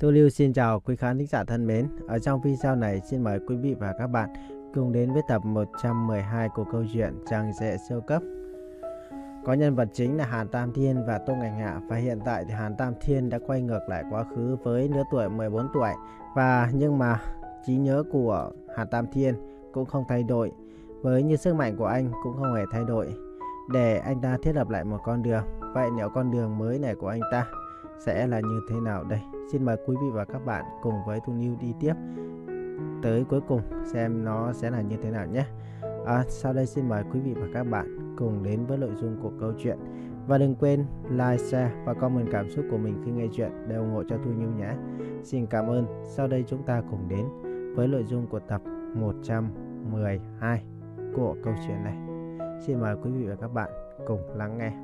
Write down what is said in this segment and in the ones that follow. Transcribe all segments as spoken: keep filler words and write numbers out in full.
Thu Lưu xin chào quý khán thính giả thân mến. Ở trong video này xin mời quý vị và các bạn cùng đến với tập một trăm mười hai của câu chuyện Chàng Rể Siêu Cấp. Có nhân vật chính là Hàn Tam Thiên và Tô Ngành Hạ, và hiện tại thì Hàn Tam Thiên đã quay ngược lại quá khứ với lứa tuổi mười bốn tuổi, và nhưng mà trí nhớ của Hàn Tam Thiên cũng không thay đổi, với như sức mạnh của anh cũng không hề thay đổi, để anh ta thiết lập lại một con đường. Vậy nếu con đường mới này của anh ta sẽ là như thế nào đây? Xin mời quý vị và các bạn cùng với Thu Lưu đi tiếp tới cuối cùng xem nó sẽ là như thế nào nhé. À, sau đây xin mời quý vị và các bạn cùng đến với nội dung của câu chuyện. Và đừng quên like, share và comment cảm xúc của mình khi nghe chuyện để ủng hộ cho Thu Lưu nhé. Xin cảm ơn. Sau đây chúng ta cùng đến với nội dung của tập một trăm mười hai của câu chuyện này. Xin mời quý vị và các bạn cùng lắng nghe.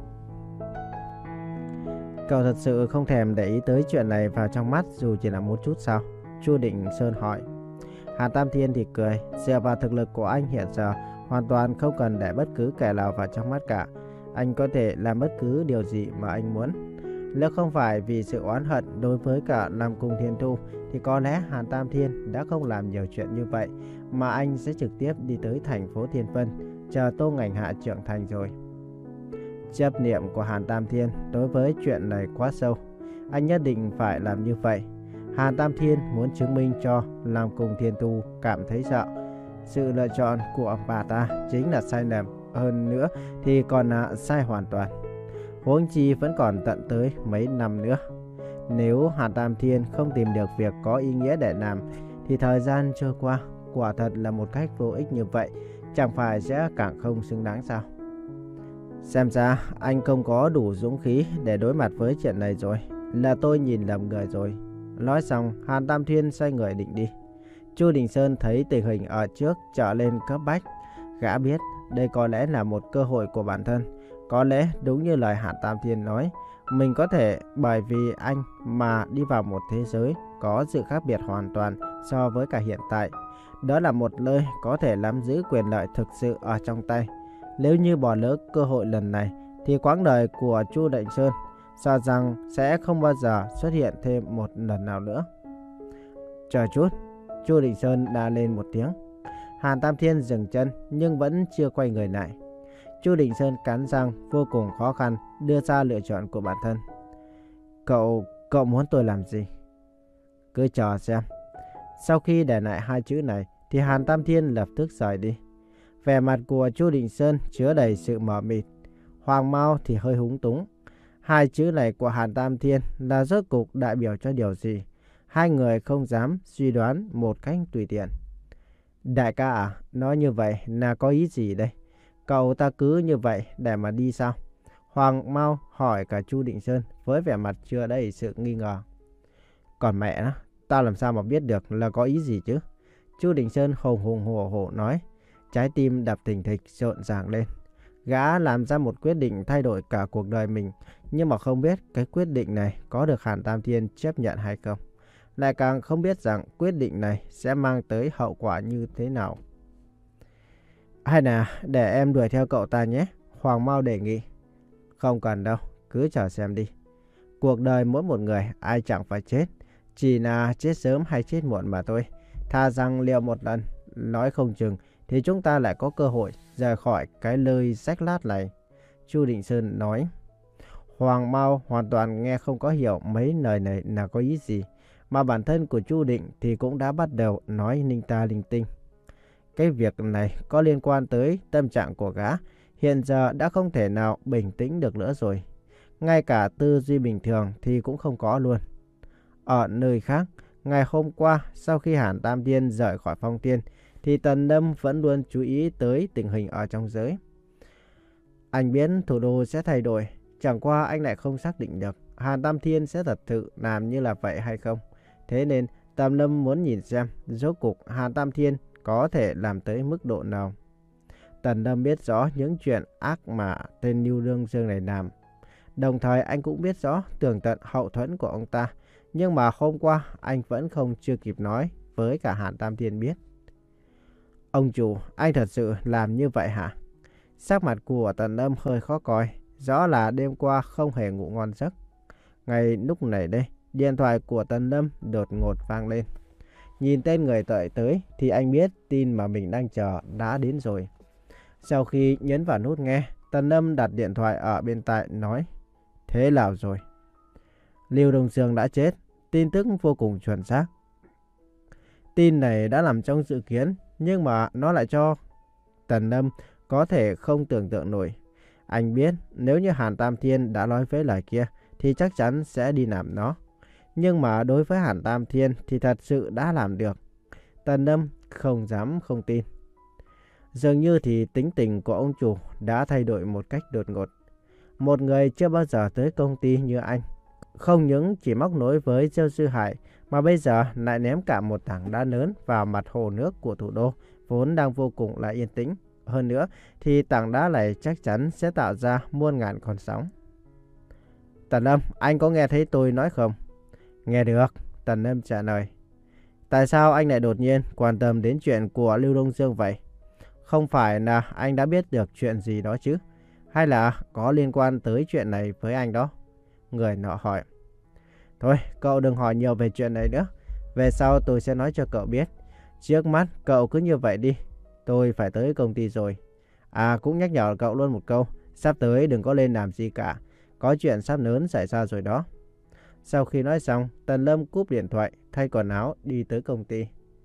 Cậu thật sự không thèm để ý tới chuyện này vào trong mắt dù chỉ là một chút sao? Chu Định Sơn hỏi. Hàn Tam Thiên thì cười. Dựa vào thực lực của anh hiện giờ, hoàn toàn không cần để bất cứ kẻ nào vào trong mắt cả. Anh có thể làm bất cứ điều gì mà anh muốn. Nếu không phải vì sự oán hận đối với cả Nam Cung Thiên Thu, thì có lẽ Hàn Tam Thiên đã không làm nhiều chuyện như vậy, mà anh sẽ trực tiếp đi tới thành phố Thiên Vân, chờ Tô Ngành Hạ trưởng thành rồi. Chấp niệm của Hàn Tam Thiên đối với chuyện này quá sâu. Anh nhất định phải làm như vậy. Hàn Tam Thiên muốn chứng minh cho Nam Cung Thiên Thu cảm thấy sợ. Sự lựa chọn của bà ta chính là sai lầm, hơn nữa thì còn là sai hoàn toàn. Huống chi vẫn còn tận tới mấy năm nữa. Nếu Hàn Tam Thiên không tìm được việc có ý nghĩa để làm, thì thời gian trôi qua quả thật là một cách vô ích như vậy, chẳng phải sẽ càng không xứng đáng sao? Xem ra anh không có đủ dũng khí để đối mặt với chuyện này rồi. Là tôi nhìn lầm người rồi. Nói xong, Hàn Tam Thiên xoay người định đi. Chu Đình Sơn thấy tình hình ở trước trở lên cấp bách. Gã biết đây có lẽ là một cơ hội của bản thân. Có lẽ đúng như lời Hàn Tam Thiên nói, mình có thể bởi vì anh mà đi vào một thế giới có sự khác biệt hoàn toàn so với cả hiện tại. Đó là một nơi có thể nắm giữ quyền lợi thực sự ở trong tay. Nếu như bỏ lỡ cơ hội lần này, thì quãng đời của Chu Định Sơn sợ rằng sẽ không bao giờ xuất hiện thêm một lần nào nữa. Chờ chút, Chu Định Sơn đã lên một tiếng. Hàn Tam Thiên dừng chân nhưng vẫn chưa quay người lại. Chu Định Sơn cắn răng vô cùng khó khăn đưa ra lựa chọn của bản thân. Cậu, cậu muốn tôi làm gì? Cứ chờ xem. Sau khi để lại hai chữ này thì Hàn Tam Thiên lập tức rời đi. Vẻ mặt của Chu Định Sơn chứa đầy sự mờ mịt. Hoàng Mao thì hơi húng túng. Hai chữ này của Hàn Tam Thiên là rốt cục đại biểu cho điều gì? Hai người không dám suy đoán một cách tùy tiện. Đại ca à, nói như vậy là có ý gì đây? Cậu ta cứ như vậy để mà đi sao? Hoàng Mao hỏi cả Chu Định Sơn với vẻ mặt chưa đầy sự nghi ngờ. Còn mẹ nó, tao làm sao mà biết được là có ý gì chứ? Chu Định Sơn hùng hùng hổ hổ nói. Trái tim đập thình thịch rộn ràng lên. Gã làm ra một quyết định thay đổi cả cuộc đời mình, nhưng mà không biết cái quyết định này có được Hàn Tam Thiên chấp nhận hay không. Lại càng không biết rằng quyết định này sẽ mang tới hậu quả như thế nào. Hay là để em đuổi theo cậu ta nhé, Hoàng Mao đề nghị. Không cần đâu, cứ chờ xem đi. Cuộc đời mỗi một người ai chẳng phải chết, chỉ là chết sớm hay chết muộn mà thôi. Thà rằng liều một lần, nói không chừng thì chúng ta lại có cơ hội rời khỏi cái nơi rách lát này. Chu Định Sơn nói. Hoàng Mao hoàn toàn nghe không có hiểu mấy lời này là có ý gì, mà bản thân của Chu Định thì cũng đã bắt đầu nói linh ta linh tinh. Cái việc này có liên quan tới tâm trạng của gã, hiện giờ đã không thể nào bình tĩnh được nữa rồi. Ngay cả tư duy bình thường thì cũng không có luôn. Ở nơi khác, ngày hôm qua sau khi Hàn Tam Thiên rời khỏi Phong Tiên, thì Tần Lâm vẫn luôn chú ý tới tình hình ở trong giới. Anh biết thủ đô sẽ thay đổi, chẳng qua anh lại không xác định được Hàn Tam Thiên sẽ thật sự làm như là vậy hay không. Thế nên Tần Lâm muốn nhìn xem rốt cuộc Hàn Tam Thiên có thể làm tới mức độ nào. Tần Lâm biết rõ những chuyện ác mà tên Lưu Lương Dương này làm. Đồng thời anh cũng biết rõ tường tận hậu thuẫn của ông ta. Nhưng mà hôm qua anh vẫn không chưa kịp nói với cả Hàn Tam Thiên biết. Ông chủ, anh thật sự làm như vậy hả? Sắc mặt của Tần Lâm hơi khó coi. Rõ là đêm qua không hề ngủ ngon giấc. Ngay lúc này đây, điện thoại của Tần Lâm đột ngột vang lên. Nhìn tên người đợi tới thì anh biết tin mà mình đang chờ đã đến rồi. Sau khi nhấn vào nút nghe, Tần Lâm đặt điện thoại ở bên tai nói: Thế nào rồi? Lưu Đông Dương đã chết, tin tức vô cùng chuẩn xác. Tin này đã nằm trong dự kiến, nhưng mà nó lại cho Tần Lâm có thể không tưởng tượng nổi. Anh biết nếu như Hàn Tam Thiên đã nói với lời kia thì chắc chắn sẽ đi làm nó. Nhưng mà đối với Hàn Tam Thiên thì thật sự đã làm được. Tần Lâm không dám không tin. Dường như thì tính tình của ông chủ đã thay đổi một cách đột ngột. Một người chưa bao giờ tới công ty như anh, không những chỉ móc nối với Diêu Dư Hải mà bây giờ lại ném cả một tảng đá lớn vào mặt hồ nước của thủ đô vốn đang vô cùng là yên tĩnh. Hơn nữa thì tảng đá này chắc chắn sẽ tạo ra muôn ngàn con sóng. Tần Lâm, anh có nghe thấy tôi nói không? Nghe được, Tần Lâm trả lời. Tại sao anh lại đột nhiên quan tâm đến chuyện của Lưu Đông Dương vậy? Không phải là anh đã biết được chuyện gì đó chứ? Hay là có liên quan tới chuyện này với anh đó? Người nọ hỏi. Thôi, cậu đừng hỏi nhiều về chuyện này nữa. Về sau tôi sẽ nói cho cậu biết. Trước mắt, cậu cứ như vậy đi. Tôi phải tới công ty rồi. À, cũng nhắc nhở cậu luôn một câu. Sắp tới đừng có lên làm gì cả. Có chuyện sắp lớn xảy ra rồi đó. Sau khi nói xong, Tần Lâm cúp điện thoại, thay quần áo, đi tới công ty.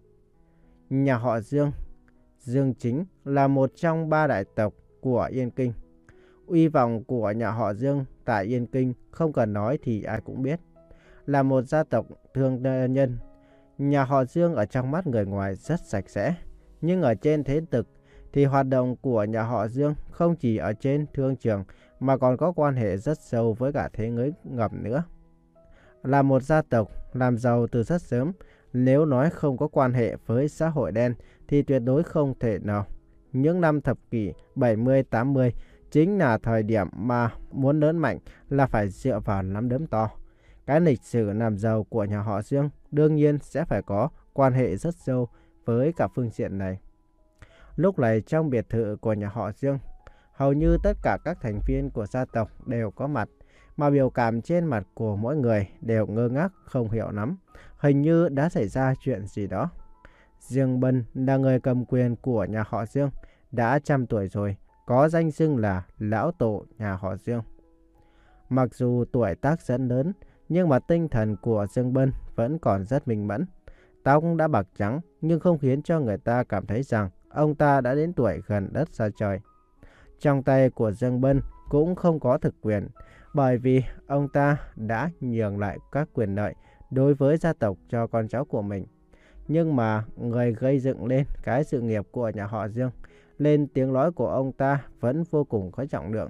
Nhà họ Dương, Dương Chính là một trong ba đại tộc của Yên Kinh. Uy vọng của nhà họ Dương tại Yên Kinh không cần nói thì ai cũng biết. Là một gia tộc thương nhân, nhà họ Dương ở trong mắt người ngoài rất sạch sẽ. Nhưng ở trên thế thực thì hoạt động của nhà họ Dương không chỉ ở trên thương trường mà còn có quan hệ rất sâu với cả thế giới ngầm nữa. Là một gia tộc làm giàu từ rất sớm, nếu nói không có quan hệ với xã hội đen thì tuyệt đối không thể nào. Những năm thập kỷ bảy mươi tám mươi chính là thời điểm mà muốn lớn mạnh là phải dựa vào nắm đấm to. Cái lịch sử làm giàu của nhà họ Dương đương nhiên sẽ phải có quan hệ rất sâu với cả phương diện này. Lúc này trong biệt thự của nhà họ Dương, hầu như tất cả các thành viên của gia tộc đều có mặt, mà biểu cảm trên mặt của mỗi người đều ngơ ngác không hiểu lắm. Hình như đã xảy ra chuyện gì đó. Dương Bân là người cầm quyền của nhà họ Dương, đã trăm tuổi rồi, có danh xưng là lão tổ nhà họ Dương. Mặc dù tuổi tác rất lớn, nhưng mà tinh thần của Dương Bân vẫn còn rất minh mẫn. Tóc đã bạc trắng nhưng không khiến cho người ta cảm thấy rằng ông ta đã đến tuổi gần đất xa trời. Trong tay của Dương Bân cũng không có thực quyền, bởi vì ông ta đã nhường lại các quyền lợi đối với gia tộc cho con cháu của mình. Nhưng mà người gây dựng lên cái sự nghiệp của nhà họ Dương, lên tiếng nói của ông ta vẫn vô cùng có trọng lượng.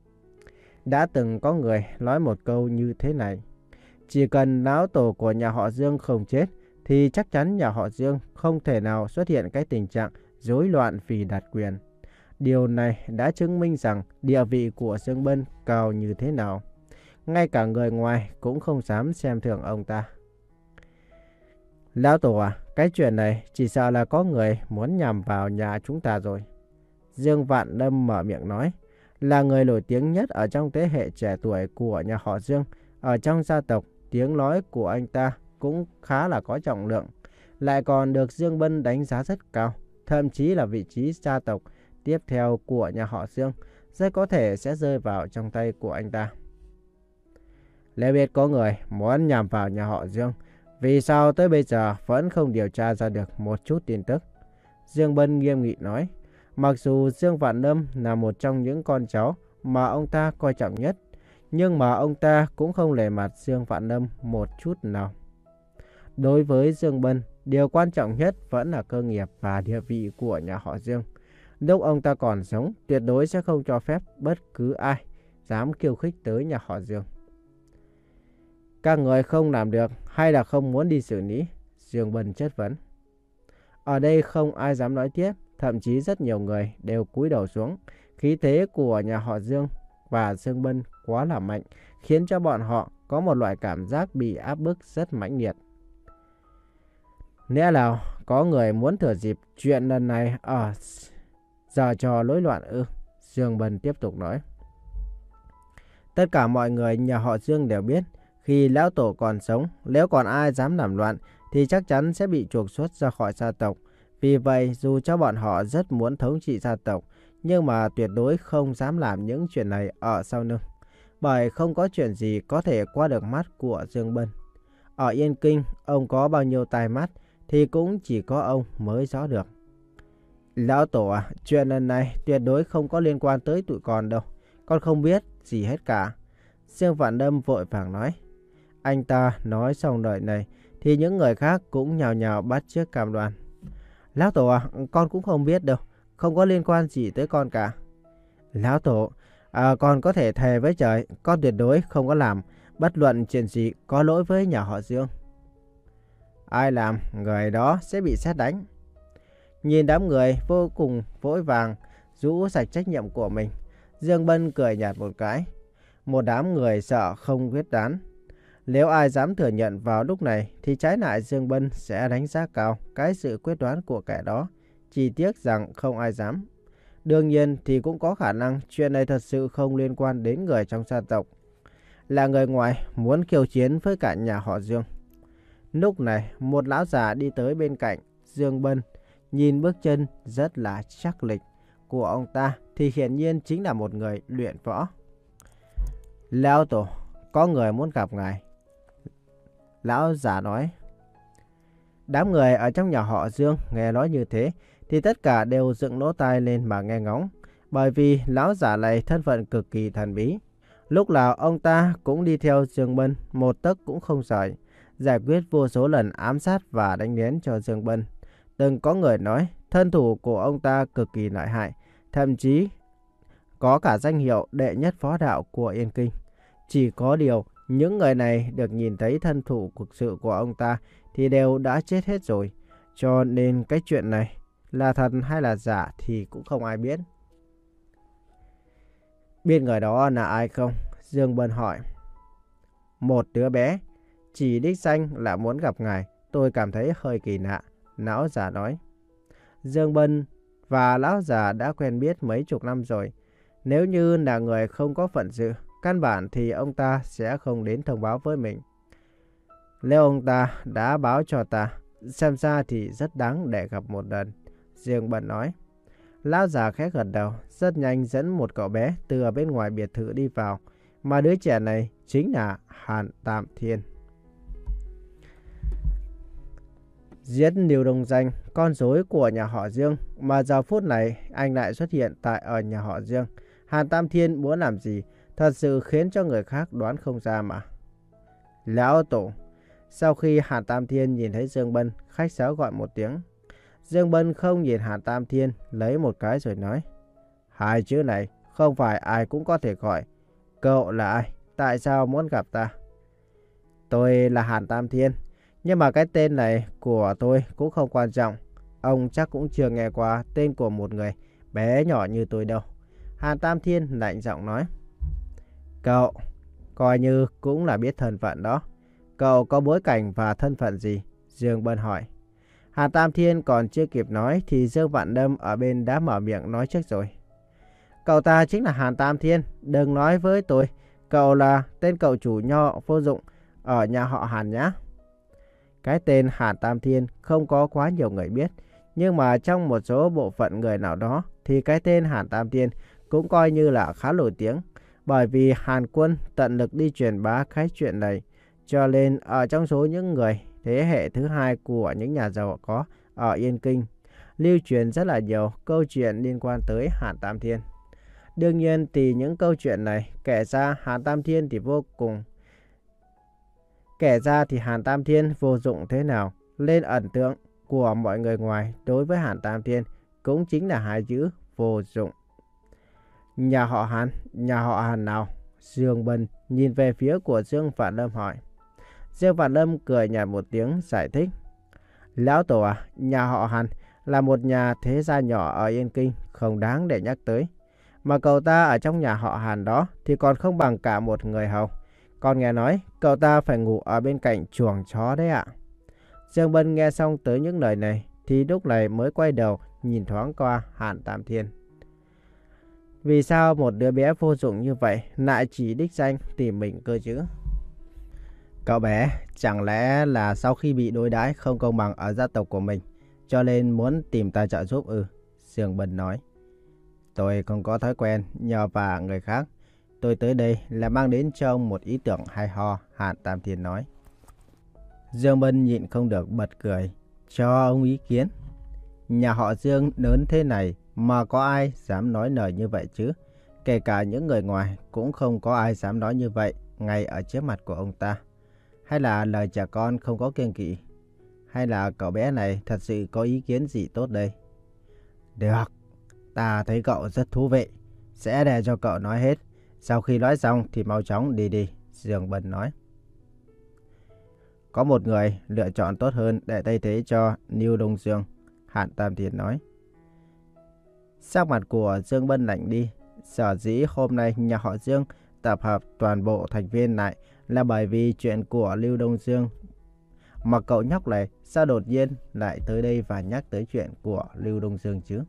Đã từng có người nói một câu như thế này: chỉ cần lão tổ của nhà họ Dương không chết thì chắc chắn nhà họ Dương không thể nào xuất hiện cái tình trạng rối loạn vì đạt quyền. Điều này đã chứng minh rằng địa vị của Dương Bân cao như thế nào. Ngay cả người ngoài cũng không dám xem thường ông ta. Lão tổ à, cái chuyện này chỉ sợ là có người muốn nhằm vào nhà chúng ta rồi. Dương Vạn Lâm mở miệng nói. Là người nổi tiếng nhất ở trong thế hệ trẻ tuổi của nhà họ Dương. Ở trong gia tộc, tiếng nói của anh ta cũng khá là có trọng lượng. Lại còn được Dương Bân đánh giá rất cao. Thậm chí là vị trí gia tộc tiếp theo của nhà họ Dương rất có thể sẽ rơi vào trong tay của anh ta. Nếu biết có người muốn nhằm vào nhà họ Dương, vì sao tới bây giờ vẫn không điều tra ra được một chút tin tức? Dương Bân nghiêm nghị nói. Mặc dù Dương Vạn Lâm là một trong những con cháu mà ông ta coi trọng nhất, nhưng mà ông ta cũng không lề mặt Dương Vạn Lâm một chút nào. Đối với Dương Bân, điều quan trọng nhất vẫn là cơ nghiệp và địa vị của nhà họ Dương. Lúc ông ta còn sống, tuyệt đối sẽ không cho phép bất cứ ai dám khiêu khích tới nhà họ Dương. Các người không làm được hay là không muốn đi xử lý? Dương Bân chất vấn. Ở đây không ai dám nói tiếp, thậm chí rất nhiều người đều cúi đầu xuống. Khí thế của nhà họ Dương và Dương Bân quá là mạnh, khiến cho bọn họ có một loại cảm giác bị áp bức rất mãnh liệt. Lẽ nào có người muốn thừa dịp chuyện lần này ở giờ trò rối loạn ư? Dương Bân tiếp tục nói. Tất cả mọi người nhà họ Dương đều biết Khi lão tổ còn sống, nếu còn ai dám làm loạn thì chắc chắn sẽ bị trục xuất ra khỏi gia tộc. Vì vậy, dù cho bọn họ rất muốn thống trị gia tộc, nhưng mà tuyệt đối không dám làm những chuyện này ở sau lưng. Bởi không có chuyện gì có thể qua được mắt của Dương Bân. Ở Yên Kinh, ông có bao nhiêu tai mắt thì cũng chỉ có ông mới rõ được. Lão tổ à, chuyện lần này tuyệt đối không có liên quan tới tụi con đâu. Con không biết gì hết cả. Dương Vạn Đâm vội vàng nói. Anh ta nói xong lời này thì những người khác cũng nhào nhào bắt chước cam đoan. Lão tổ à, con cũng không biết đâu. Không có liên quan gì tới con cả. Lão tổ, à, con có thể thề với trời, con tuyệt đối không có làm bất luận chuyện gì có lỗi với nhà họ Dương. Ai làm, người đó sẽ bị sét đánh. Nhìn đám người vô cùng vội vàng rũ sạch trách nhiệm của mình, Dương Bân cười nhạt một cái. Một đám người sợ không quyết đoán. Nếu ai dám thừa nhận vào lúc này thì trái lại Dương Bân sẽ đánh giá cao cái sự quyết đoán của kẻ đó. Chỉ tiếc rằng không ai dám. Đương nhiên thì cũng có khả năng chuyện này thật sự không liên quan đến người trong gia tộc. Là người ngoài muốn khiêu chiến với cả nhà họ Dương. Lúc này một lão già đi tới bên cạnh Dương Bân. Nhìn bước chân rất là chắc lịch của ông ta thì hiển nhiên chính là một người luyện võ. Lão tổ, có người muốn gặp ngài. Lão già nói. Đám người ở trong nhà họ Dương nghe nói như thế thì tất cả đều dựng lỗ tai lên mà nghe ngóng. Bởi vì lão già này thân phận cực kỳ thần bí. Lúc nào ông ta cũng đi theo Dương Bân một tấc cũng không rời, giải quyết vô số lần ám sát và đánh lén cho Dương Bân. Từng có người nói thân thủ của ông ta cực kỳ lợi hại, thậm chí có cả danh hiệu đệ nhất võ đạo của Yên Kinh. Chỉ có điều những người này được nhìn thấy thân thủ thực sự của ông ta thì đều đã chết hết rồi. Cho nên cái chuyện này là thật hay là giả thì cũng không ai biết. Biết người đó là ai không? Dương Bân hỏi. Một đứa bé, chỉ đích danh là muốn gặp ngài, tôi cảm thấy hơi kỳ lạ. Lão già nói. Dương Bân và lão già đã quen biết mấy chục năm rồi. Nếu như là người không có phận sự, căn bản thì ông ta sẽ không đến thông báo với mình. Nếu ông ta đã báo cho ta, xem ra thì rất đáng để gặp một lần. Dương Bân nói. Lão già khẽ gật đầu, rất nhanh dẫn một cậu bé từ ở bên ngoài biệt thự đi vào. Mà đứa trẻ này chính là Hàn Tam Thiên. Giết Lưu Đông Danh, con rối của nhà họ Dương, mà giờ phút này anh lại xuất hiện tại ở nhà họ Dương. Hàn Tam Thiên muốn làm gì, thật sự khiến cho người khác đoán không ra mà. Lão tổ. Sau khi Hàn Tam Thiên nhìn thấy Dương Bân, khách sáo gọi một tiếng. Dương Bân không nhìn Hàn Tam Thiên, lấy một cái rồi nói. Hai chữ này không phải ai cũng có thể gọi. Cậu là ai? Tại sao muốn gặp ta? Tôi là Hàn Tam Thiên. Nhưng mà cái tên này của tôi cũng không quan trọng. Ông chắc cũng chưa nghe qua tên của một người bé nhỏ như tôi đâu. Hàn Tam Thiên lạnh giọng nói. Cậu, coi như cũng là biết thân phận đó. Cậu có bối cảnh và thân phận gì? Dương Bân hỏi. Hàn Tam Thiên còn chưa kịp nói thì Dương Vạn Đâm ở bên đã mở miệng nói trước rồi. Cậu ta chính là Hàn Tam Thiên. Đừng nói với tôi cậu là tên cậu chủ nho vô dụng ở nhà họ Hàn nhá. Cái tên Hàn Tam Thiên không có quá nhiều người biết. Nhưng mà trong một số bộ phận người nào đó thì cái tên Hàn Tam Thiên cũng coi như là khá nổi tiếng. Bởi vì Hàn Quân tận lực đi truyền bá cái chuyện này. Cho nên ở trong số những người thế hệ thứ hai của những nhà giàu có ở Yên Kinh, lưu truyền rất là nhiều câu chuyện liên quan tới Hàn Tam Thiên. Đương nhiên thì những câu chuyện này kể ra Hàn Tam Thiên thì vô cùng Kể ra thì Hàn Tam Thiên vô dụng thế nào, lên ấn tượng của mọi người ngoài đối với Hàn Tam Thiên cũng chính là hai chữ vô dụng. Nhà họ Hàn, nhà họ Hàn nào? Dương Bân nhìn về phía của Dương Vạn Lâm hỏi. Dương Vạn Lâm cười nhạt một tiếng giải thích. Lão tổ à, nhà họ Hàn là một nhà thế gia nhỏ ở Yên Kinh, không đáng để nhắc tới. Mà cậu ta ở trong nhà họ Hàn đó thì còn không bằng cả một người hầu. Còn nghe nói cậu ta phải ngủ ở bên cạnh chuồng chó đấy ạ. Dương Bân nghe xong tới những lời này thì lúc này mới quay đầu nhìn thoáng qua Hàn Tam Thiên. Vì sao một đứa bé vô dụng như vậy lại chỉ đích danh tìm mình cơ chứ? Cậu bé, chẳng lẽ là sau khi bị đối đãi không công bằng ở gia tộc của mình, cho nên muốn tìm ta trợ giúp ư? Dương Bân nói. Tôi không có thói quen nhờ vả người khác. Tôi tới đây là mang đến cho ông một ý tưởng hay ho, Hàn Tam Thiên nói. Dương Bân nhịn không được bật cười. Cho ông ý kiến. Nhà họ Dương lớn thế này mà có ai dám nói lời như vậy chứ? Kể cả những người ngoài cũng không có ai dám nói như vậy ngay ở trước mặt của ông ta. Hay là lời trẻ con không có kiêng kỵ? Hay là cậu bé này thật sự có ý kiến gì tốt đây? Được, ta thấy cậu rất thú vị. Sẽ để cho cậu nói hết. Sau khi nói xong thì mau chóng đi đi, Dương Bân nói. Có một người lựa chọn tốt hơn để thay thế cho Lưu Đông Dương, Hàn Tam Thiên nói. Sắc mặt của Dương Bân lạnh đi. Sở dĩ hôm nay nhà họ Dương tập hợp toàn bộ thành viên lại là bởi vì chuyện của Lưu Đông Dương. Mà cậu nhóc này sao đột nhiên lại tới đây và nhắc tới chuyện của Lưu Đông Dương chứ?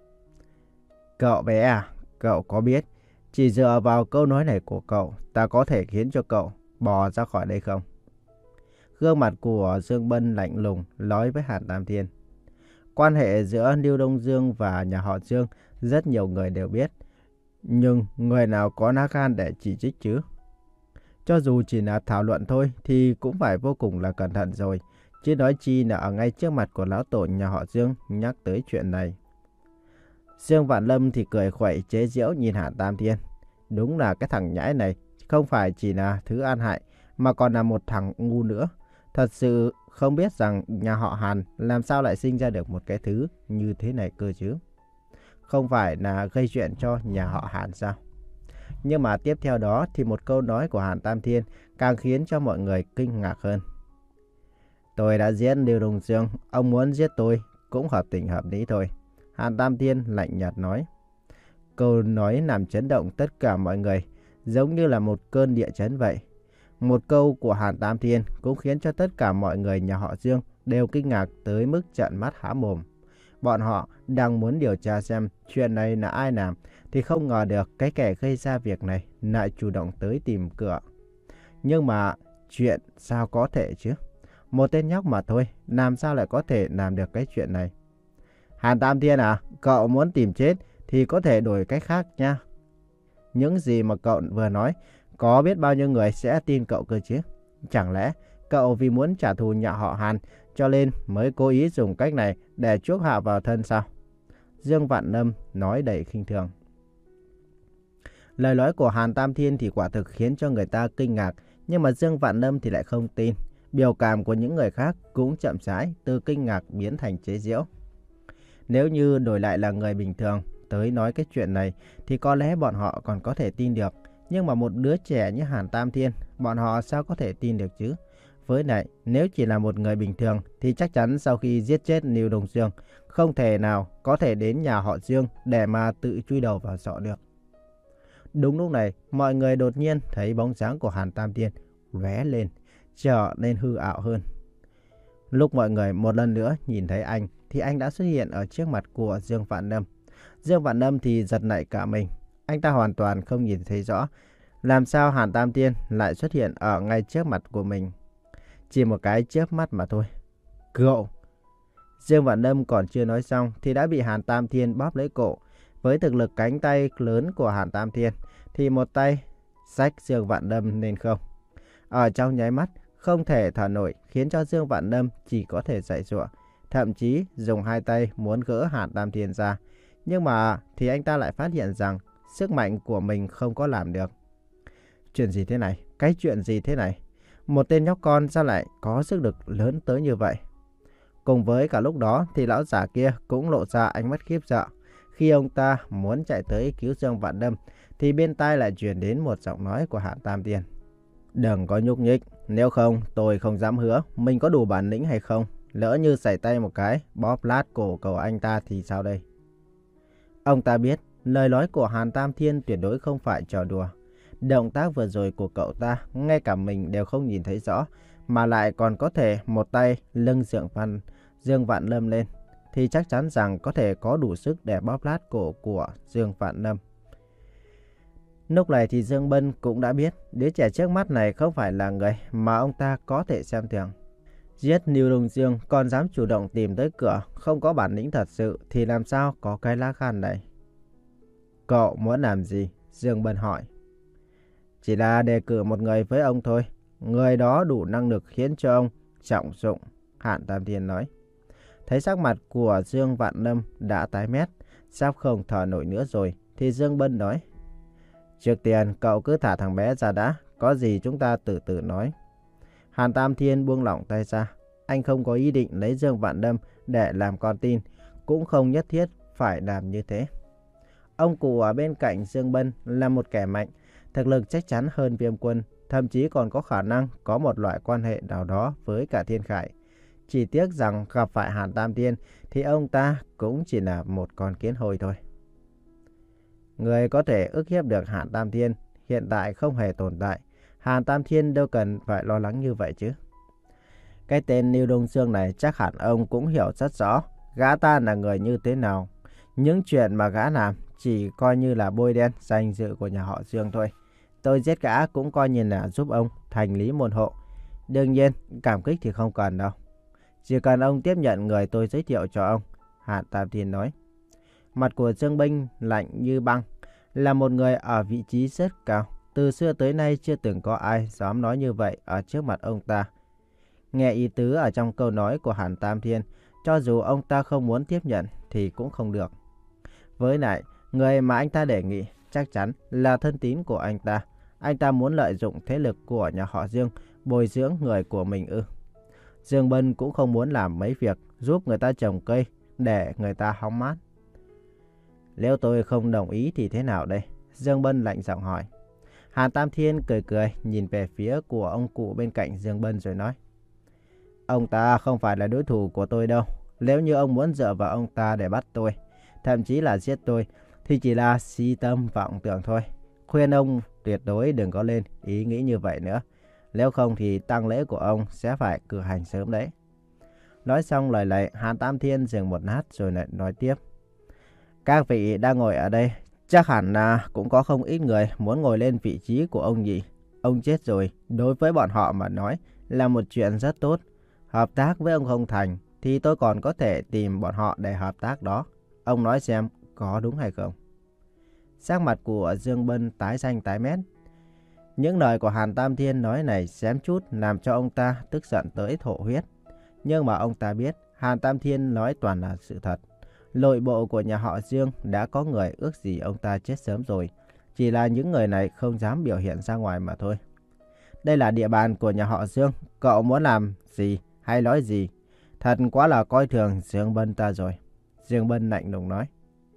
Cậu bé à, cậu có biết chỉ dựa vào câu nói này của cậu ta có thể khiến cho cậu bỏ ra khỏi đây không? Gương mặt của Dương Bân lạnh lùng nói với Hàn Tam Thiên. Quan hệ giữa Lưu Đông Dương và nhà họ Dương rất nhiều người đều biết. Nhưng người nào có lá gan để chỉ trích chứ? Cho dù chỉ là thảo luận thôi thì cũng phải vô cùng là cẩn thận rồi. Chứ nói chi là ở ngay trước mặt của lão tổ nhà họ Dương nhắc tới chuyện này. Dương Vạn Lâm thì cười khuẩy chế giễu nhìn Hàn Tam Thiên. Đúng là cái thằng nhãi này không phải chỉ là thứ an hại mà còn là một thằng ngu nữa. Thật sự không biết rằng nhà họ Hàn làm sao lại sinh ra được một cái thứ như thế này cơ chứ. Không phải là gây chuyện cho nhà họ Hàn sao? Nhưng mà tiếp theo đó thì một câu nói của Hàn Tam Thiên càng khiến cho mọi người kinh ngạc hơn. Tôi đã giết Lưu Đông Dương, ông muốn giết tôi cũng hợp tình hợp lý thôi. Hàn Tam Thiên lạnh nhạt nói. Câu nói làm chấn động tất cả mọi người, giống như là một cơn địa chấn vậy. Một câu của Hàn Tam Thiên cũng khiến cho tất cả mọi người nhà họ Dương đều kinh ngạc tới mức trợn mắt há mồm. Bọn họ đang muốn điều tra xem chuyện này là ai làm, thì không ngờ được cái kẻ gây ra việc này lại chủ động tới tìm cửa. Nhưng mà chuyện sao có thể chứ? Một tên nhóc mà thôi, làm sao lại có thể làm được cái chuyện này? Hàn Tam Thiên à, cậu muốn tìm chết thì có thể đổi cách khác nha. Những gì mà cậu vừa nói, có biết bao nhiêu người sẽ tin cậu cơ chứ? Chẳng lẽ cậu vì muốn trả thù nhà họ Hàn cho nên mới cố ý dùng cách này để chuốc họa vào thân sao? Dương Vạn Lâm nói đầy khinh thường. Lời nói của Hàn Tam Thiên thì quả thực khiến cho người ta kinh ngạc, nhưng mà Dương Vạn Lâm thì lại không tin. Biểu cảm của những người khác cũng chậm rãi từ kinh ngạc biến thành chế giễu. Nếu như đổi lại là người bình thường tới nói cái chuyện này thì có lẽ bọn họ còn có thể tin được. Nhưng mà một đứa trẻ như Hàn Tam Thiên, bọn họ sao có thể tin được chứ? Với lại, nếu chỉ là một người bình thường thì chắc chắn sau khi giết chết Lưu Đông Dương, không thể nào có thể đến nhà họ Dương để mà tự chui đầu vào sọ được. Đúng lúc này, mọi người đột nhiên thấy bóng dáng của Hàn Tam Thiên lóe lên, trở nên hư ảo hơn. Lúc mọi người một lần nữa nhìn thấy anh, thì anh đã xuất hiện ở trước mặt của Dương Vạn Lâm. Dương Vạn Lâm thì giật nảy cả mình. Anh ta hoàn toàn không nhìn thấy rõ làm sao Hàn Tam Thiên lại xuất hiện ở ngay trước mặt của mình. Chỉ một cái chớp mắt mà thôi. Cậu! Dương Vạn Lâm còn chưa nói xong thì đã bị Hàn Tam Thiên bóp lấy cổ. Với thực lực cánh tay lớn của Hàn Tam Thiên thì một tay xách Dương Vạn Lâm lên không. Ở trong nháy mắt không thể thở nổi, khiến cho Dương Vạn Lâm chỉ có thể giãy giụa, thậm chí dùng hai tay muốn gỡ Hàn Tam Thiên ra. Nhưng mà thì anh ta lại phát hiện rằng sức mạnh của mình không có làm được. Chuyện gì thế này? Cái chuyện gì thế này? Một tên nhóc con sao lại có sức lực lớn tới như vậy? Cùng với cả lúc đó thì lão giả kia cũng lộ ra ánh mắt khiếp sợ. Khi ông ta muốn chạy tới cứu Dương Vạn Lâm thì bên tai lại truyền đến một giọng nói của Hàn Tam Thiên. Đừng có nhúc nhích, nếu không tôi không dám hứa mình có đủ bản lĩnh hay không. Lỡ như sảy tay một cái bóp lát cổ cầu anh ta thì sao đây? Ông ta biết lời nói của Hàn Tam Thiên tuyệt đối không phải trò đùa. Động tác vừa rồi của cậu ta ngay cả mình đều không nhìn thấy rõ, mà lại còn có thể một tay lưng Dương Văn Dương Vạn Lâm lên, thì chắc chắn rằng có thể có đủ sức để bóp lát cổ của Dương Vạn Lâm. Lúc này thì Dương Bân cũng đã biết đứa trẻ trước mắt này không phải là người mà ông ta có thể xem thường. Giết Lưu Đông Dương còn dám chủ động tìm tới cửa, không có bản lĩnh thật sự thì làm sao có cái lá gan này. Cậu muốn làm gì? Dương Bân hỏi. Chỉ là đề cử một người với ông thôi. Người đó đủ năng lực khiến cho ông trọng dụng, Hàn Tam Thiên nói. Thấy sắc mặt của Dương Vạn Lâm đã tái mét, sắp không thở nổi nữa rồi, thì Dương Bân nói. Trước tiên cậu cứ thả thằng bé ra đã, có gì chúng ta từ từ nói. Hàn Tam Thiên buông lỏng tay ra. Anh không có ý định lấy Dương Vạn Lâm để làm con tin, cũng không nhất thiết phải làm như thế. Ông cụ ở bên cạnh Dương Bân là một kẻ mạnh, thực lực chắc chắn hơn Viêm Quân, thậm chí còn có khả năng có một loại quan hệ nào đó với cả Thiên Khải. Chỉ tiếc rằng gặp phải Hàn Tam Thiên thì ông ta cũng chỉ là một con kiến hôi thôi. Người có thể ức hiếp được Hàn Tam Thiên hiện tại không hề tồn tại. Hàn Tam Thiên đâu cần phải lo lắng như vậy chứ. Cái tên Lưu Đông Dương này chắc hẳn ông cũng hiểu rất rõ gã ta là người như thế nào. Những chuyện mà gã làm chỉ coi như là bôi đen danh dự của nhà họ Dương thôi. Tôi giết gã cũng coi như là giúp ông thành lý môn hộ. Đương nhiên cảm kích thì không cần đâu. Chỉ cần ông tiếp nhận người tôi giới thiệu cho ông, Hàn Tam Thiên nói. Mặt của Dương Binh lạnh như băng, là một người ở vị trí rất cao. Từ xưa tới nay chưa từng có ai dám nói như vậy ở trước mặt ông ta. Nghe ý tứ ở trong câu nói của Hàn Tam Thiên, cho dù ông ta không muốn tiếp nhận thì cũng không được. Với lại, người mà anh ta đề nghị chắc chắn là thân tín của anh ta. Anh ta muốn lợi dụng thế lực của nhà họ Dương bồi dưỡng người của mình ư? Dương Bân cũng không muốn làm mấy việc giúp người ta trồng cây để người ta hóng mát. Nếu tôi không đồng ý thì thế nào đây? Dương Bân lạnh giọng hỏi. Hàn Tam Thiên cười cười nhìn về phía của ông cụ bên cạnh Dương Bân rồi nói. Ông ta không phải là đối thủ của tôi đâu. Nếu như ông muốn dựa vào ông ta để bắt tôi, thậm chí là giết tôi, thì chỉ là si tâm vọng tưởng thôi. Khuyên ông tuyệt đối đừng có lên ý nghĩ như vậy nữa. Nếu không thì tang lễ của ông sẽ phải cử hành sớm đấy. Nói xong lời lệ, Hàn Tam Thiên dừng một lát rồi lại nói tiếp. Các vị đang ngồi ở đây, chắc hẳn là cũng có không ít người muốn ngồi lên vị trí của ông nhỉ. Ông chết rồi, đối với bọn họ mà nói là một chuyện rất tốt. Hợp tác với ông không thành, thì tôi còn có thể tìm bọn họ để hợp tác đó. Ông nói xem có đúng hay không? Sắc mặt của Dương Bân tái xanh tái mét. Những lời của Hàn Tam Thiên nói này xém chút làm cho ông ta tức giận tới thổ huyết. Nhưng mà ông ta biết Hàn Tam Thiên nói toàn là sự thật. Nội bộ của nhà họ Dương đã có người ước gì ông ta chết sớm rồi. Chỉ là những người này không dám biểu hiện ra ngoài mà thôi. Đây là địa bàn của nhà họ Dương. Cậu muốn làm gì hay nói gì? Thật quá là coi thường Dương Bân ta rồi. Dương Bân lạnh lùng nói.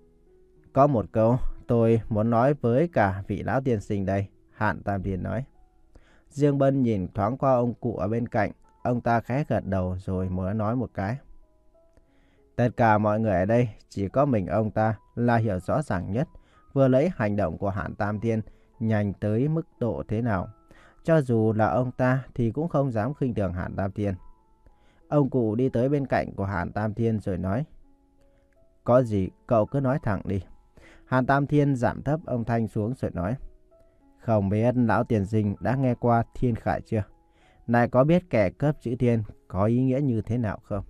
Có một câu tôi muốn nói với cả vị lão tiên sinh đây, Hàn Tam Thiên nói. Dương Bân nhìn thoáng qua ông cụ ở bên cạnh. Ông ta khẽ gật đầu rồi mới nói một cái. Tất cả mọi người ở đây chỉ có mình ông ta là hiểu rõ ràng nhất. Vừa lấy hành động của Hàn Tam Thiên nhanh tới mức độ thế nào. Cho dù là ông ta thì cũng không dám khinh thường Hàn Tam Thiên. Ông cụ đi tới bên cạnh của Hàn Tam Thiên rồi nói. Có gì cậu cứ nói thẳng đi. Hàn Tam Thiên giảm thấp âm thanh xuống rồi nói. Không biết lão tiền sinh đã nghe qua Thiên Khải chưa? Này có biết kẻ cấp chữ Thiên có ý nghĩa như thế nào không?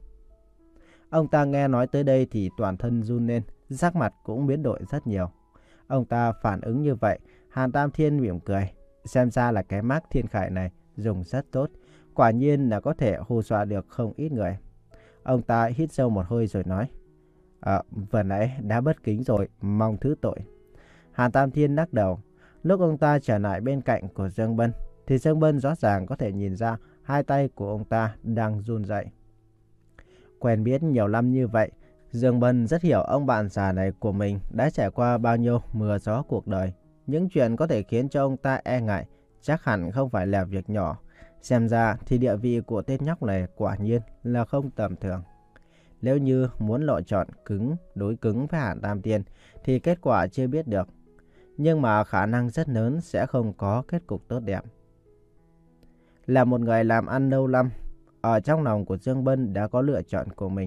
Ông ta nghe nói tới đây thì toàn thân run lên, sắc mặt cũng biến đổi rất nhiều. Ông ta phản ứng như vậy, Hàn Tam Thiên mỉm cười. Xem ra là cái mác Thiên Khải này dùng rất tốt. Quả nhiên là có thể hù dọa được không ít người. Ông ta hít sâu một hơi rồi nói. À, vừa nãy đã bất kính rồi, mong thứ tội. Hàn Tam Thiên lắc đầu. Lúc ông ta trở lại bên cạnh của Dương Bân, thì Dương Bân rõ ràng có thể nhìn ra hai tay của ông ta đang run rẩy. Quen biết nhiều năm như vậy, Dương Bân rất hiểu ông bạn già này của mình đã trải qua bao nhiêu mưa gió cuộc đời. Những chuyện có thể khiến cho ông ta e ngại chắc hẳn không phải là việc nhỏ. Xem ra thì địa vị của tên nhóc này quả nhiên là không tầm thường. Nếu như muốn lựa chọn cứng đối cứng với Hàn Tam Thiên thì kết quả chưa biết được. Nhưng mà khả năng rất lớn sẽ không có kết cục tốt đẹp. Là một người làm ăn lâu năm, ở trong lòng của Dương Bân đã có lựa chọn của mình.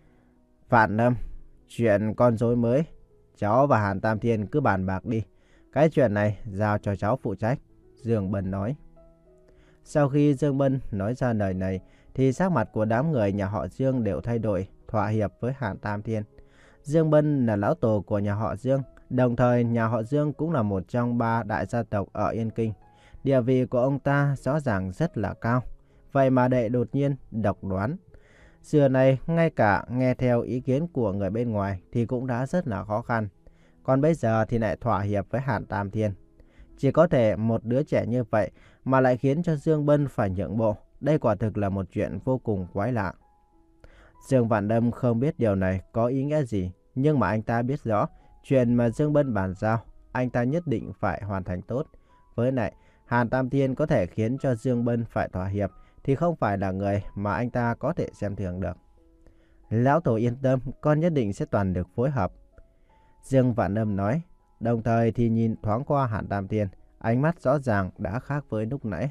Vạn Lâm, chuyện con rối mới, cháu và Hàn Tam Thiên cứ bàn bạc đi. Cái chuyện này giao cho cháu phụ trách, Dương Bân nói. Sau khi Dương Bân nói ra lời này thì sắc mặt của đám người nhà họ Dương đều thay đổi, thỏa hiệp với Hàn Tam Thiên. Dương Bân là lão tổ của nhà họ Dương, đồng thời nhà họ Dương cũng là một trong ba đại gia tộc ở Yên Kinh. Địa vị của ông ta rõ ràng rất là cao, vậy mà đệ đột nhiên độc đoán. Xưa này ngay cả nghe theo ý kiến của người bên ngoài thì cũng đã rất là khó khăn. Còn bây giờ thì lại thỏa hiệp với Hàn Tam Thiên. Chỉ có thể một đứa trẻ như vậy mà lại khiến cho Dương Bân phải nhượng bộ. Đây quả thực là một chuyện vô cùng quái lạ. Dương Vạn Đâm không biết điều này có ý nghĩa gì, nhưng mà anh ta biết rõ chuyện mà Dương Bân bàn giao, anh ta nhất định phải hoàn thành tốt. Với lại, Hàn Tam Thiên có thể khiến cho Dương Bân phải thỏa hiệp thì không phải là người mà anh ta có thể xem thường được. Lão tổ yên tâm, con nhất định sẽ toàn được phối hợp. Dương Vạn Đâm nói, đồng thời thì nhìn thoáng qua Hàn Tam Thiên, ánh mắt rõ ràng đã khác với lúc nãy.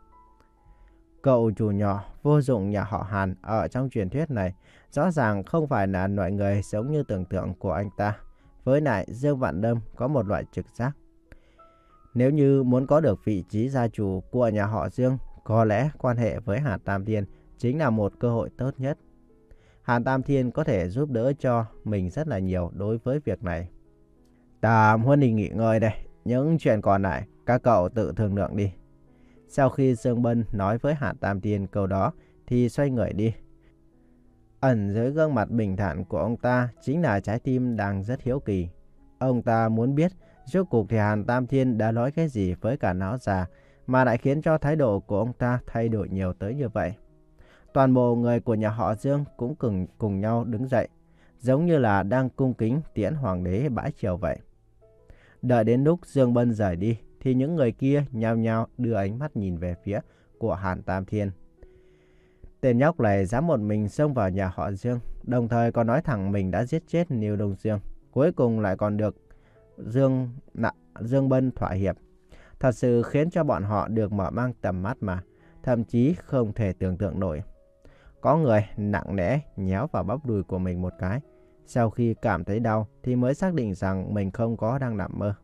Cậu chủ nhỏ vô dụng nhà họ Hàn ở trong truyền thuyết này rõ ràng không phải là loại người giống như tưởng tượng của anh ta. Với lại Dương Vạn Đâm có một loại trực giác. Nếu như muốn có được vị trí gia chủ của nhà họ Dương, có lẽ quan hệ với Hàn Tam Thiên chính là một cơ hội tốt nhất. Hàn Tam Thiên có thể giúp đỡ cho mình rất là nhiều đối với việc này. Ta muốn đi nghỉ ngơi đây, những chuyện còn lại các cậu tự thương lượng đi. Sau khi Dương Bân nói với Hàn Tam Thiên câu đó thì xoay người đi. Ẩn dưới gương mặt bình thản của ông ta chính là trái tim đang rất hiếu kỳ. Ông ta muốn biết rốt cuộc thì Hàn Tam Thiên đã nói cái gì với cả lão già mà lại khiến cho thái độ của ông ta thay đổi nhiều tới như vậy. Toàn bộ người của nhà họ Dương cũng cùng, cùng nhau đứng dậy, giống như là đang cung kính tiễn hoàng đế bãi triều vậy. Đợi đến lúc Dương Bân rời đi thì những người kia nhao nhao đưa ánh mắt nhìn về phía của Hàn Tam Thiên. Tên nhóc này dám một mình xông vào nhà họ Dương, đồng thời còn nói thẳng mình đã giết chết Niêu Đông Dương, cuối cùng lại còn được Dương nạ, Dương Bân thỏa hiệp. Thật sự khiến cho bọn họ được mở mang tầm mắt mà, thậm chí không thể tưởng tượng nổi. Có người nặng nề nhéo vào bắp đùi của mình một cái, sau khi cảm thấy đau thì mới xác định rằng mình không có đang nằm mơ.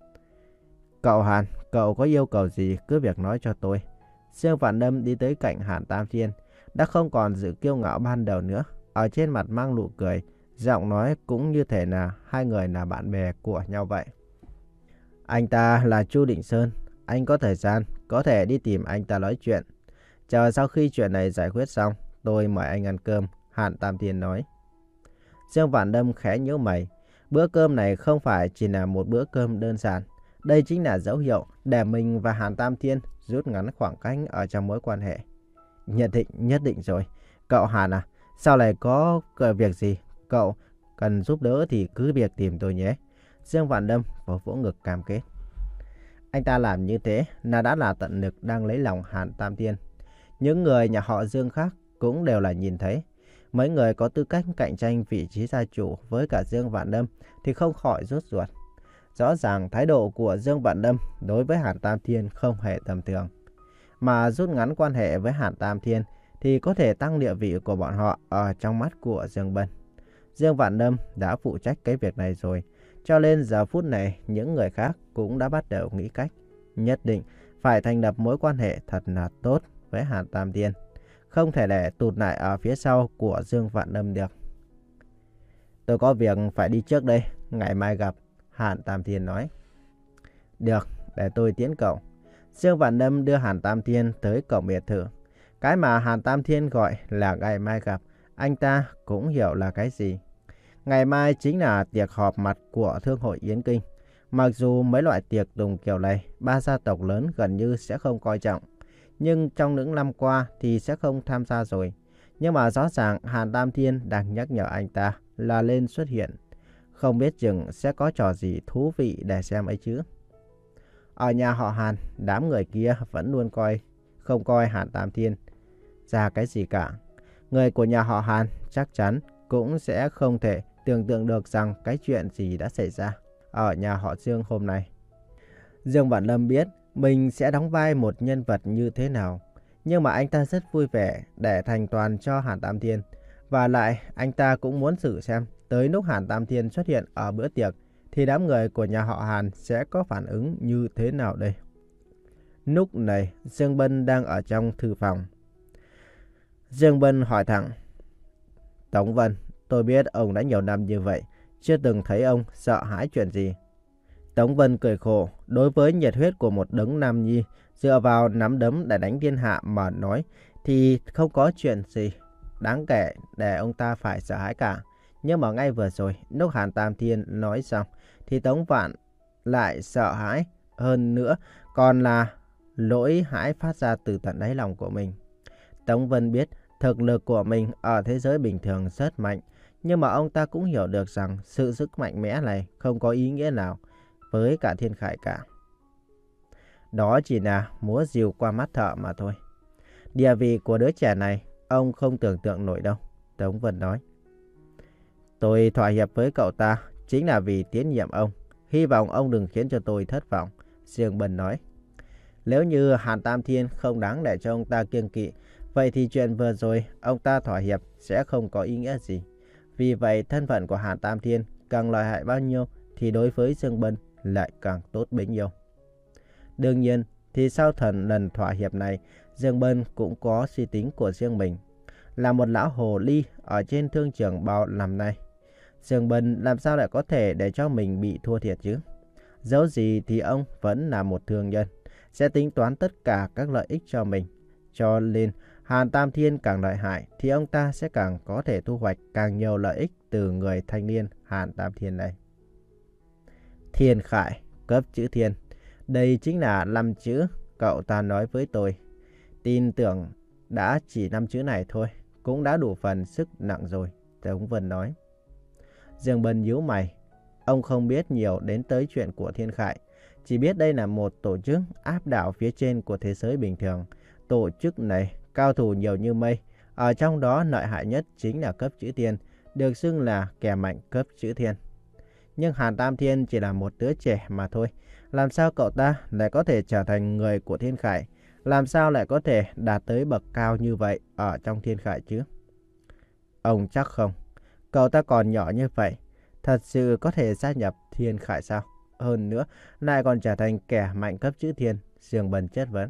Cậu Hàn, cậu có yêu cầu gì cứ việc nói cho tôi. Dương Vạn Đâm đi tới cạnh Hàn Tam Thiên, đã không còn sự kiêu ngạo ban đầu nữa, ở trên mặt mang nụ cười, giọng nói cũng như thể là hai người là bạn bè của nhau vậy. Anh ta là Chu Định Sơn, anh có thời gian có thể đi tìm anh ta nói chuyện. Chờ sau khi chuyện này giải quyết xong, tôi mời anh ăn cơm, Hàn Tam Thiên nói. Dương Vạn Đâm khẽ nhíu mày, bữa cơm này không phải chỉ là một bữa cơm đơn giản. Đây chính là dấu hiệu để mình và Hàn Tam Thiên rút ngắn khoảng cách ở trong mối quan hệ. Nhất định, nhất định rồi. Cậu Hàn à, sao lại có việc gì? Cậu cần giúp đỡ thì cứ việc tìm tôi nhé. Dương Vạn Đâm vỗ vỗ ngực cam kết. Anh ta làm như thế là đã là tận lực đang lấy lòng Hàn Tam Thiên. Những người nhà họ Dương khác cũng đều là nhìn thấy. Mấy người có tư cách cạnh tranh vị trí gia chủ với cả Dương Vạn Đâm thì không khỏi rút ruột. Rõ ràng thái độ của Dương Vạn Đâm đối với Hàn Tam Thiên không hề tầm thường. Mà rút ngắn quan hệ với Hàn Tam Thiên thì có thể tăng địa vị của bọn họ ở trong mắt của Dương Bân. Dương Vạn Đâm đã phụ trách cái việc này rồi, cho nên giờ phút này những người khác cũng đã bắt đầu nghĩ cách. Nhất định phải thành lập mối quan hệ thật là tốt với Hàn Tam Thiên, không thể để tụt lại ở phía sau của Dương Vạn Đâm được. Tôi có việc phải đi trước đây, ngày mai gặp, Hàn Tam Thiên nói. Được, để tôi tiễn cậu. Dương Vạn Đâm đưa Hàn Tam Thiên tới cổng biệt thự. Cái mà Hàn Tam Thiên gọi là ngày mai gặp, anh ta cũng hiểu là cái gì. Ngày mai chính là tiệc họp mặt của Thương hội Yến Kinh. Mặc dù mấy loại tiệc tùng kiểu này, ba gia tộc lớn gần như sẽ không coi trọng, nhưng trong những năm qua thì sẽ không tham gia rồi. Nhưng mà rõ ràng Hàn Tam Thiên đang nhắc nhở anh ta là lên xuất hiện. Không biết chừng sẽ có trò gì thú vị để xem ấy chứ. Ở nhà họ Hàn, đám người kia vẫn luôn coi, không coi Hàn Tam Thiên ra cái gì cả. Người của nhà họ Hàn chắc chắn cũng sẽ không thể tưởng tượng được rằng cái chuyện gì đã xảy ra ở nhà họ Dương hôm nay. Dương Vạn Lâm biết mình sẽ đóng vai một nhân vật như thế nào, nhưng mà anh ta rất vui vẻ để thành toàn cho Hàn Tam Thiên. Và lại anh ta cũng muốn thử xem tới lúc Hàn Tam Thiên xuất hiện ở bữa tiệc thì đám người của nhà họ Hàn sẽ có phản ứng như thế nào đây? Lúc này, Dương Bân đang ở trong thư phòng. Dương Bân hỏi thẳng. Tống Vân, tôi biết ông đã nhiều năm như vậy, chưa từng thấy ông sợ hãi chuyện gì. Tống Vân cười khổ, đối với nhiệt huyết của một đấng nam nhi, dựa vào nắm đấm để đánh thiên hạ mà nói, thì không có chuyện gì đáng kể để ông ta phải sợ hãi cả. Nhưng mà ngay vừa rồi, lúc Hàn Tam Thiên nói xong, thì Tống Vạn lại sợ hãi hơn nữa, còn là nỗi hãi phát ra từ tận đáy lòng của mình. Tống Vân biết thực lực của mình ở thế giới bình thường rất mạnh, nhưng mà ông ta cũng hiểu được rằng sự sức mạnh mẽ này không có ý nghĩa nào với cả Thiên Khải cả. Đó chỉ là múa rìu qua mắt thợ mà thôi. Địa vị của đứa trẻ này ông không tưởng tượng nổi đâu, Tống Vân nói. Tôi thỏa hiệp với cậu ta chính là vì tín nhiệm ông. Hy vọng ông đừng khiến cho tôi thất vọng, Dương Bân nói. Nếu như Hàn Tam Thiên không đáng để cho ông ta kiêng kỵ, vậy thì chuyện vừa rồi ông ta thỏa hiệp sẽ không có ý nghĩa gì. Vì vậy thân phận của Hàn Tam Thiên càng lợi hại bao nhiêu thì đối với Dương Bân lại càng tốt bấy nhiêu. Đương nhiên thì sau thần lần thỏa hiệp này, Dương Bân cũng có suy tính của riêng mình. Là một lão hồ ly ở trên thương trường bao năm nay, Dương Bân làm sao lại có thể để cho mình bị thua thiệt chứ? Dẫu gì thì ông vẫn là một thương nhân, sẽ tính toán tất cả các lợi ích cho mình. Cho nên Hàn Tam Thiên càng lợi hại thì ông ta sẽ càng có thể thu hoạch càng nhiều lợi ích từ người thanh niên Hàn Tam Thiên này. Thiên Khải, cấp chữ Thiên. Đây chính là năm chữ cậu ta nói với tôi. Tin tưởng đã chỉ năm chữ này thôi cũng đã đủ phần sức nặng rồi, Tống Vân nói. Dương Bân nhíu mày. Ông không biết nhiều đến tới chuyện của Thiên Khải, chỉ biết đây là một tổ chức áp đảo phía trên của thế giới bình thường. Tổ chức này cao thủ nhiều như mây, ở trong đó lợi hại nhất chính là cấp chữ Thiên, được xưng là kẻ mạnh cấp chữ Thiên. Nhưng Hàn Tam Thiên chỉ là một đứa trẻ mà thôi, làm sao cậu ta lại có thể trở thành người của Thiên Khải? Làm sao lại có thể đạt tới bậc cao như vậy ở trong Thiên Khải chứ? Ông chắc không? Cậu ta còn nhỏ như vậy, thật sự có thể gia nhập Thiên Khải sao? Hơn nữa, lại còn trở thành kẻ mạnh cấp chữ Thiên, Dương Bân chất vấn.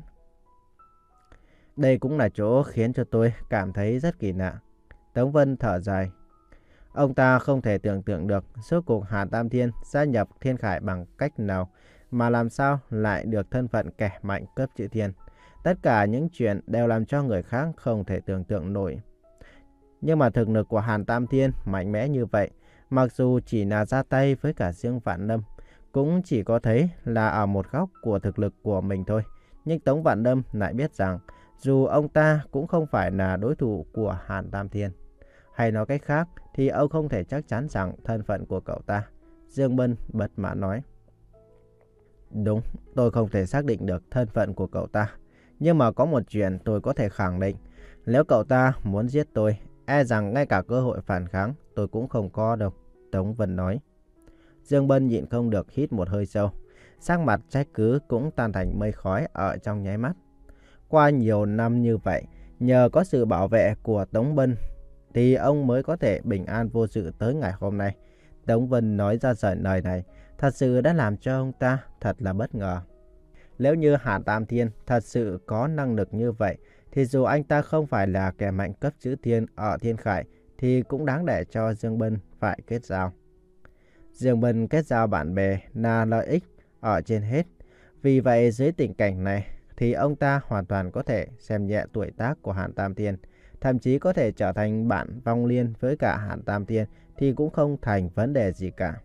Đây cũng là chỗ khiến cho tôi cảm thấy rất kỳ lạ. Tống Vân thở dài. Ông ta không thể tưởng tượng được số cuộc Hàn Tam Thiên gia nhập Thiên Khải bằng cách nào, mà làm sao lại được thân phận kẻ mạnh cấp chữ Thiên. Tất cả những chuyện đều làm cho người khác không thể tưởng tượng nổi. Nhưng mà thực lực của Hàn Tam Thiên mạnh mẽ như vậy, mặc dù chỉ là ra tay với cả riêng Vạn Lâm, cũng chỉ có thấy là ở một góc của thực lực của mình thôi. Nhưng Tống Vạn Lâm lại biết rằng, dù ông ta cũng không phải là đối thủ của Hàn Tam Thiên. Hay nói cách khác thì ông không thể chắc chắn rằng thân phận của cậu ta. Dương Bân bật mãn nói. Đúng, tôi không thể xác định được thân phận của cậu ta. Nhưng mà có một chuyện tôi có thể khẳng định. Nếu cậu ta muốn giết tôi, e rằng ngay cả cơ hội phản kháng tôi cũng không có đâu, Tống Vân nói. Dương Bân nhịn không được hít một hơi sâu. Sắc mặt trách cứ cũng tan thành mây khói ở trong nháy mắt. Qua nhiều năm như vậy, nhờ có sự bảo vệ của Tống Bân thì ông mới có thể bình an vô sự tới ngày hôm nay. Tống Vân nói ra lời này thật sự đã làm cho ông ta thật là bất ngờ. Nếu như Hàn Tam Thiên thật sự có năng lực như vậy, thì dù anh ta không phải là kẻ mạnh cấp chữ Thiên ở Thiên Khải, thì cũng đáng để cho Dương Bân phải kết giao. Dương Bân kết giao bạn bè là lợi ích ở trên hết. Vì vậy dưới tình cảnh này, thì ông ta hoàn toàn có thể xem nhẹ tuổi tác của Hàn Tam Thiên. Thậm chí có thể trở thành bạn vong liên với cả Hàn Tam Thiên thì cũng không thành vấn đề gì cả.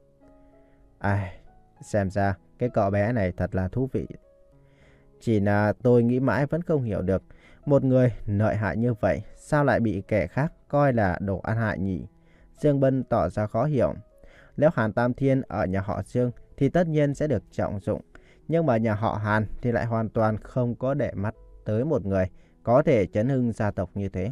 Ai, xem ra cái cậu bé này thật là thú vị. Chỉ là tôi nghĩ mãi vẫn không hiểu được, một người lợi hại như vậy sao lại bị kẻ khác coi là đồ ăn hại nhỉ? Dương Bân tỏ ra khó hiểu. Nếu Hàn Tam Thiên ở nhà họ Dương thì tất nhiên sẽ được trọng dụng, nhưng mà nhà họ Hàn thì lại hoàn toàn không có để mắt tới một người có thể chấn hưng gia tộc như thế.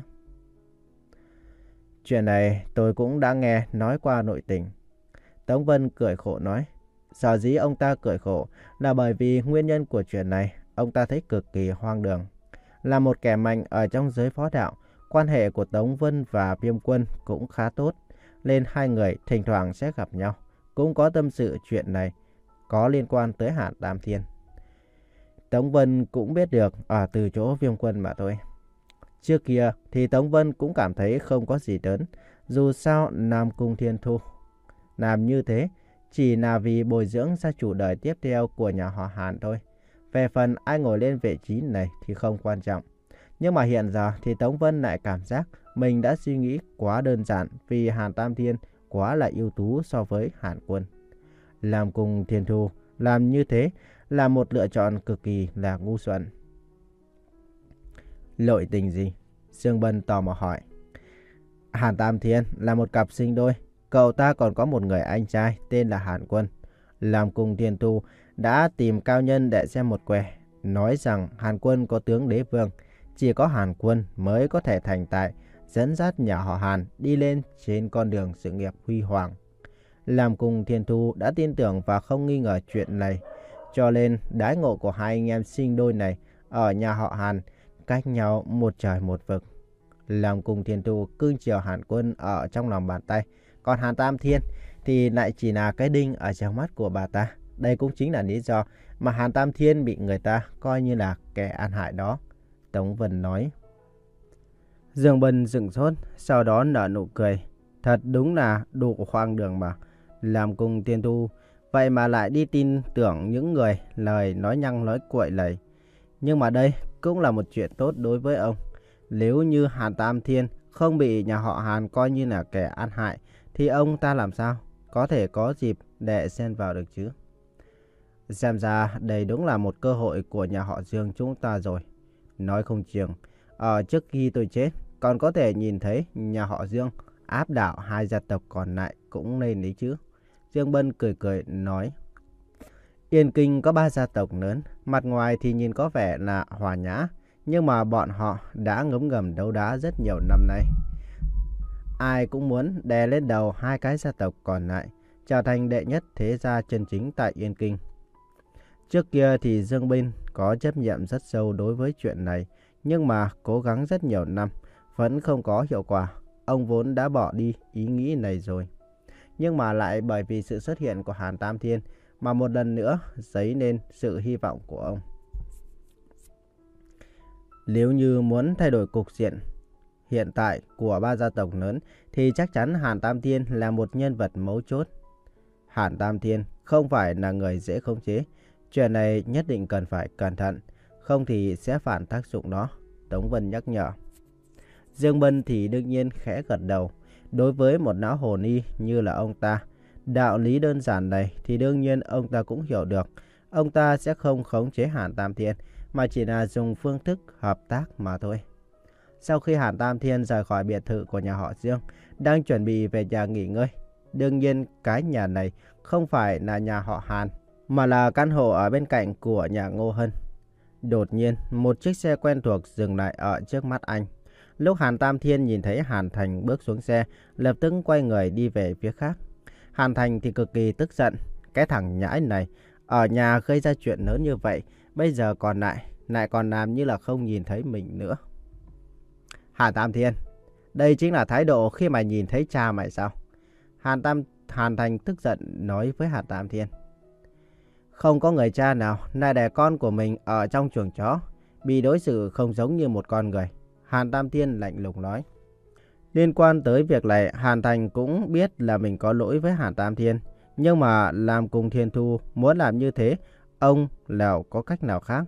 Chuyện này tôi cũng đã nghe nói qua nội tình. Tống Vân cười khổ nói. Sở dĩ ông ta cười khổ là bởi vì nguyên nhân của chuyện này ông ta thấy cực kỳ hoang đường. Là một kẻ mạnh ở trong giới võ đạo, quan hệ của Tống Vân và Viêm Quân cũng khá tốt, nên hai người thỉnh thoảng sẽ gặp nhau, cũng có tâm sự chuyện này có liên quan tới Hàn Tam Thiên. Tống Vân cũng biết được ở từ chỗ Viêm Quân mà thôi. Trước kia thì Tống Vân cũng cảm thấy không có gì lớn. Dù sao Nam Cung Thiên Thu làm như thế chỉ là vì bồi dưỡng gia chủ đời tiếp theo của nhà họ Hàn thôi. Về phần ai ngồi lên vị trí này thì không quan trọng. Nhưng mà hiện giờ thì Tống Vân lại cảm giác mình đã suy nghĩ quá đơn giản, vì Hàn Tam Thiên quá là ưu tú so với Hàn Quân. Làm cùng Thiên Thu làm như thế là một lựa chọn cực kỳ là ngu xuẩn. Lội tình gì? Dương Bân tò mò hỏi. Hàn Tam Thiên là một cặp sinh đôi. Cậu ta còn có một người anh trai tên là Hàn Quân. Làm cùng Thiên Thu đã tìm cao nhân để xem một quẻ, nói rằng Hàn Quân có tướng đế vương, chỉ có Hàn Quân mới có thể thành tài, dẫn dắt nhà họ Hàn đi lên trên con đường sự nghiệp huy hoàng. Làm cùng Thiên Thu đã tin tưởng và không nghi ngờ chuyện này, cho nên đãi ngộ của hai anh em sinh đôi này ở nhà họ Hàn cách nhau một trời một vực. Làm cùng Thiên Thu cưng chiều Hàn Quân ở trong lòng bàn tay, còn Hàn Tam Thiên thì lại chỉ là cái đinh ở trong mắt của bà ta. Đây cũng chính là lý do mà Hàn Tam Thiên bị người ta coi như là kẻ ăn hại đó, Tống Vân nói. Dương Bân sững sốt, sau đó nở nụ cười. Thật đúng là đủ hoang đường mà. Làm cùng Thiên Thu vậy mà lại đi tin tưởng những người lời nói nhăng nói cuội lầy. Nhưng mà đây cũng là một chuyện tốt đối với ông. Nếu như Hàn Tam Thiên không bị nhà họ Hàn coi như là kẻ ăn hại, thì ông ta làm sao có thể có dịp để xen vào được chứ? Xem ra đây đúng là một cơ hội của nhà họ Dương chúng ta rồi. Nói không chừng ở trước khi tôi chết còn có thể nhìn thấy nhà họ Dương áp đảo hai gia tộc còn lại cũng nên đấy chứ. Dương Bân cười cười nói. Yên Kinh có ba gia tộc lớn, mặt ngoài thì nhìn có vẻ là hòa nhã, nhưng mà bọn họ đã ngấm ngầm đấu đá rất nhiều năm nay. Ai cũng muốn đè lên đầu hai cái gia tộc còn lại, trở thành đệ nhất thế gia chân chính tại Yên Kinh. Trước kia thì Dương Bân có trách nhiệm rất sâu đối với chuyện này, nhưng mà cố gắng rất nhiều năm vẫn không có hiệu quả. Ông vốn đã bỏ đi ý nghĩ này rồi, nhưng mà lại bởi vì sự xuất hiện của Hàn Tam Thiên mà một lần nữa dấy lên sự hy vọng của ông. Nếu như muốn thay đổi cục diện hiện tại của ba gia tộc lớn thì chắc chắn Hàn Tam Thiên là một nhân vật mấu chốt. Hàn Tam Thiên không phải là người dễ khống chế, chuyện này nhất định cần phải cẩn thận, không thì sẽ phản tác dụng đó, Tống Vân nhắc nhở. Dương Bân thì đương nhiên khẽ gật đầu. Đối với một lão hồ ly như là ông ta, đạo lý đơn giản này thì đương nhiên ông ta cũng hiểu được. Ông ta sẽ không khống chế Hàn Tam Thiên, mà chỉ là dùng phương thức hợp tác mà thôi. Sau khi Hàn Tam Thiên rời khỏi biệt thự của nhà họ Dương, đang chuẩn bị về nhà nghỉ ngơi. Đương nhiên cái nhà này không phải là nhà họ Hàn, mà là căn hộ ở bên cạnh của nhà Ngô Hân. Đột nhiên, một chiếc xe quen thuộc dừng lại ở trước mắt anh. Lúc Hàn Tam Thiên nhìn thấy Hàn Thành bước xuống xe, lập tức quay người đi về phía khác. Hàn Thành thì cực kỳ tức giận. Cái thằng nhãi này, ở nhà gây ra chuyện lớn như vậy, bây giờ còn lại, lại còn làm như là không nhìn thấy mình nữa. Hàn Tam Thiên, đây chính là thái độ khi mà nhìn thấy cha mày sao? Hàn Tam Hàn Thành tức giận nói với Hàn Tam Thiên. Không có người cha nào lại để con của mình ở trong chuồng chó, bị đối xử không giống như một con người. Hàn Tam Thiên lạnh lùng nói. Liên quan tới việc này, Hàn Thành cũng biết là mình có lỗi với Hàn Tam Thiên. Nhưng mà làm cùng Thiên Thu muốn làm như thế, ông nào có cách nào khác?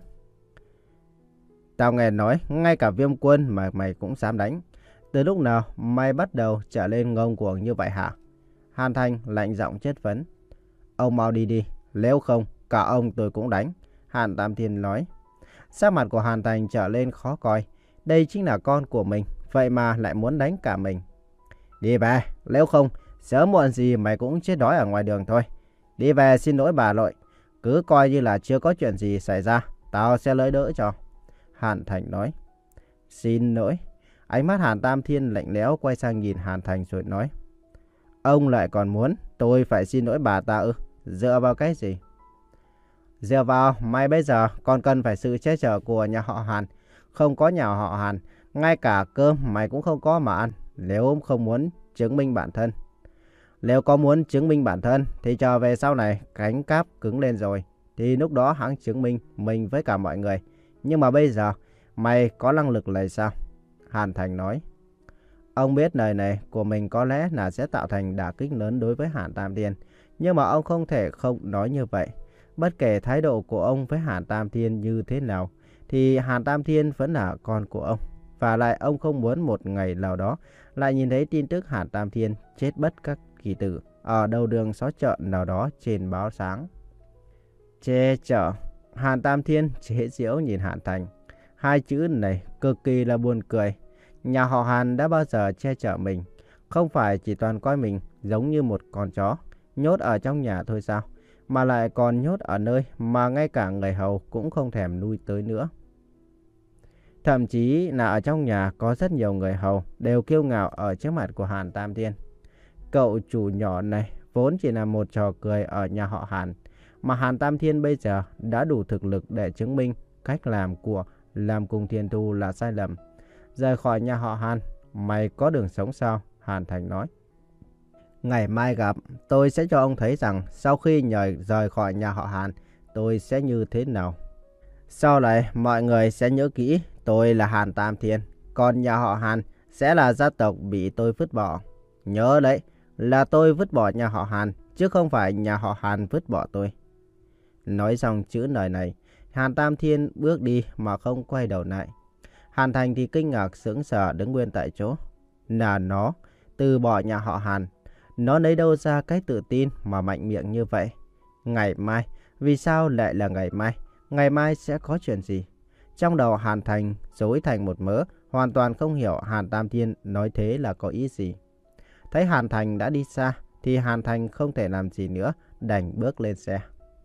Tao nghe nói, ngay cả Viêm Quân mà mày cũng dám đánh. Từ lúc nào mày bắt đầu trở lên ngông cuồng như vậy hả? Hàn Thành lạnh giọng chất vấn. Ông mau đi đi, nếu không cả ông tôi cũng đánh, Hàn Tam Thiên nói. Sắc mặt của Hàn Thành trở lên khó coi. Đây chính là con của mình, vậy mà lại muốn đánh cả mình. Đi về, nếu không sớm muộn gì mày cũng chết đói ở ngoài đường thôi. Đi về xin lỗi bà nội, cứ coi như là chưa có chuyện gì xảy ra, tao sẽ lấy đỡ cho, Hàn Thành nói. Xin lỗi. Ánh mắt Hàn Tam Thiên lạnh lẽo quay sang nhìn Hàn Thành rồi nói. Ông lại còn muốn tôi phải xin lỗi bà ta ư? Dựa vào cái gì? Dựa vào mày bây giờ còn cần phải sự che chở của nhà họ Hàn. Không có nhà họ Hàn, ngay cả cơm mày cũng không có mà ăn, nếu không muốn chứng minh bản thân. Nếu có muốn chứng minh bản thân thì chờ về sau này cánh cáp cứng lên rồi, thì lúc đó hắn chứng minh mình với cả mọi người. Nhưng mà bây giờ, mày có năng lực này sao? Hàn Thành nói. Ông biết lời này của mình có lẽ là sẽ tạo thành đả kích lớn đối với Hàn Tam Thiên. Nhưng mà ông không thể không nói như vậy. Bất kể thái độ của ông với Hàn Tam Thiên như thế nào, thì Hàn Tam Thiên vẫn là con của ông. Và lại ông không muốn một ngày nào đó lại nhìn thấy tin tức Hàn Tam Thiên chết bất các kỳ tử ở đầu đường xó chợ nào đó trên báo sáng. Che chở. Hàn Tam Thiên chế giễu nhìn Hàn Thành. Hai chữ này cực kỳ là buồn cười. Nhà họ Hàn đã bao giờ che chở mình? Không phải chỉ toàn coi mình giống như một con chó nhốt ở trong nhà thôi sao? Mà lại còn nhốt ở nơi mà ngay cả người hầu cũng không thèm nuôi tới nữa. Thậm chí là ở trong nhà có rất nhiều người hầu đều kiêu ngạo ở trước mặt của Hàn Tam Thiên. Cậu chủ nhỏ này vốn chỉ là một trò cười ở nhà họ Hàn. Mà Hàn Tam Thiên bây giờ đã đủ thực lực để chứng minh cách làm của Lam Cung Thiên Thu là sai lầm. Rời khỏi nhà họ Hàn, mày có đường sống sao? Hàn Thành nói. Ngày mai gặp, tôi sẽ cho ông thấy rằng sau khi nhời rời khỏi nhà họ Hàn, tôi sẽ như thế nào. Sau này, mọi người sẽ nhớ kỹ tôi là Hàn Tam Thiên, còn nhà họ Hàn sẽ là gia tộc bị tôi vứt bỏ. Nhớ đấy, là tôi vứt bỏ nhà họ Hàn, chứ không phải nhà họ Hàn vứt bỏ tôi. Nói xong chữ lời này, Hàn Tam Thiên bước đi mà không quay đầu lại. Hàn Thành thì kinh ngạc sững sờ đứng nguyên tại chỗ. Là nó từ bỏ nhà họ Hàn. Nó lấy đâu ra cái tự tin mà mạnh miệng như vậy? Ngày mai, vì sao lại là ngày mai? Ngày mai sẽ có chuyện gì? Trong đầu Hàn Thành rối thành một mớ, hoàn toàn không hiểu Hàn Tam Thiên nói thế là có ý gì. Thấy Hàn Thành đã đi xa, thì Hàn Thành không thể làm gì nữa, đành bước lên xe.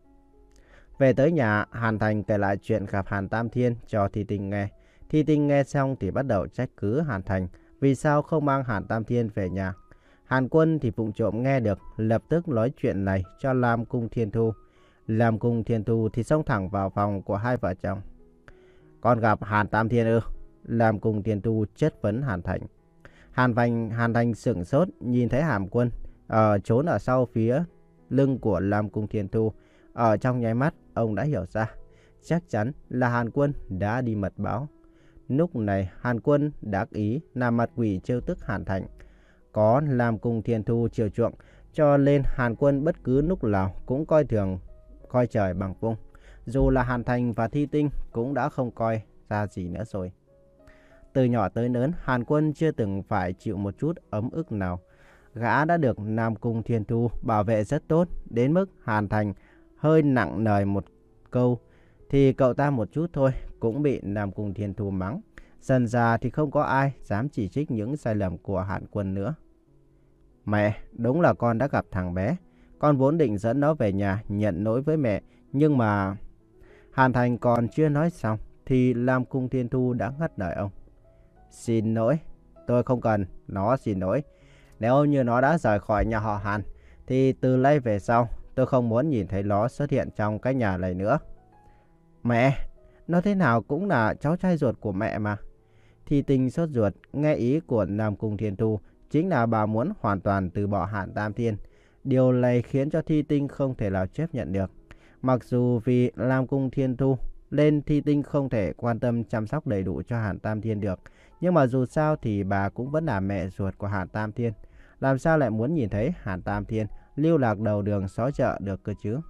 Về tới nhà, Hàn Thành kể lại chuyện gặp Hàn Tam Thiên cho Thi Tinh nghe. Thi Tinh nghe xong thì bắt đầu trách cứ Hàn Thành vì sao không mang Hàn Tam Thiên về nhà. Hàn Quân thì vụng trộm nghe được, lập tức nói chuyện này cho Lam Cung Thiên Thu. Lam Cung Thiên Thu thì xông thẳng vào phòng của hai vợ chồng. Con gặp Hàn Tam Thiên ư? Lam Cung Thiên Thu chất vấn Hàn Thành. Hàn Thành, Hàn Thành sững sốt nhìn thấy Hàn Quân ở trốn ở sau phía lưng của Lam Cung Thiên Thu. Ở trong nháy mắt, ông đã hiểu ra. Chắc chắn là Hàn Quân đã đi mật báo. Lúc này, Hàn Quân đắc ý làm mặt quỷ trêu tức Hàn Thành. Có Lam Cung Thiên Thu chiều chuộng, cho nên Hàn Quân bất cứ lúc nào cũng coi thường, coi trời bằng vung. Dù là Hàn Thành và Thi Tinh cũng đã không coi ra gì nữa rồi. Từ nhỏ tới lớn, Hàn Quân chưa từng phải chịu một chút ấm ức nào. Gã đã được Lam Cung Thiên Thu bảo vệ rất tốt, đến mức Hàn Thành hơi nặng nề một câu thì cậu ta một chút thôi cũng bị Lam Cung Thiên Thu mắng. Dần ra thì không có ai dám chỉ trích những sai lầm của Hàn Quân nữa. Mẹ, đúng là con đã gặp thằng bé. Con vốn định dẫn nó về nhà nhận lỗi với mẹ, nhưng mà... Hàn Thành còn chưa nói xong thì Lam Cung Thiên Thu đã ngắt lời ông. Xin lỗi, tôi không cần nó xin lỗi. Nếu như nó đã rời khỏi nhà họ Hàn thì từ nay về sau tôi không muốn nhìn thấy nó xuất hiện trong cái nhà này nữa. Mẹ, nó thế nào cũng là cháu trai ruột của mẹ mà. Thi Tinh sốt ruột nghe ý của Lam Cung Thiên Thu, chính là bà muốn hoàn toàn từ bỏ Hàn Tam Thiên. Điều này khiến cho Thi Tinh không thể nào chấp nhận được. Mặc dù vì Lam Cung Thiên Thu nên Thi Tinh không thể quan tâm chăm sóc đầy đủ cho Hàn Tam Thiên được. Nhưng mà dù sao thì bà cũng vẫn là mẹ ruột của Hàn Tam Thiên. Làm sao lại muốn nhìn thấy Hàn Tam Thiên lưu lạc đầu đường xó chợ được cơ chứ?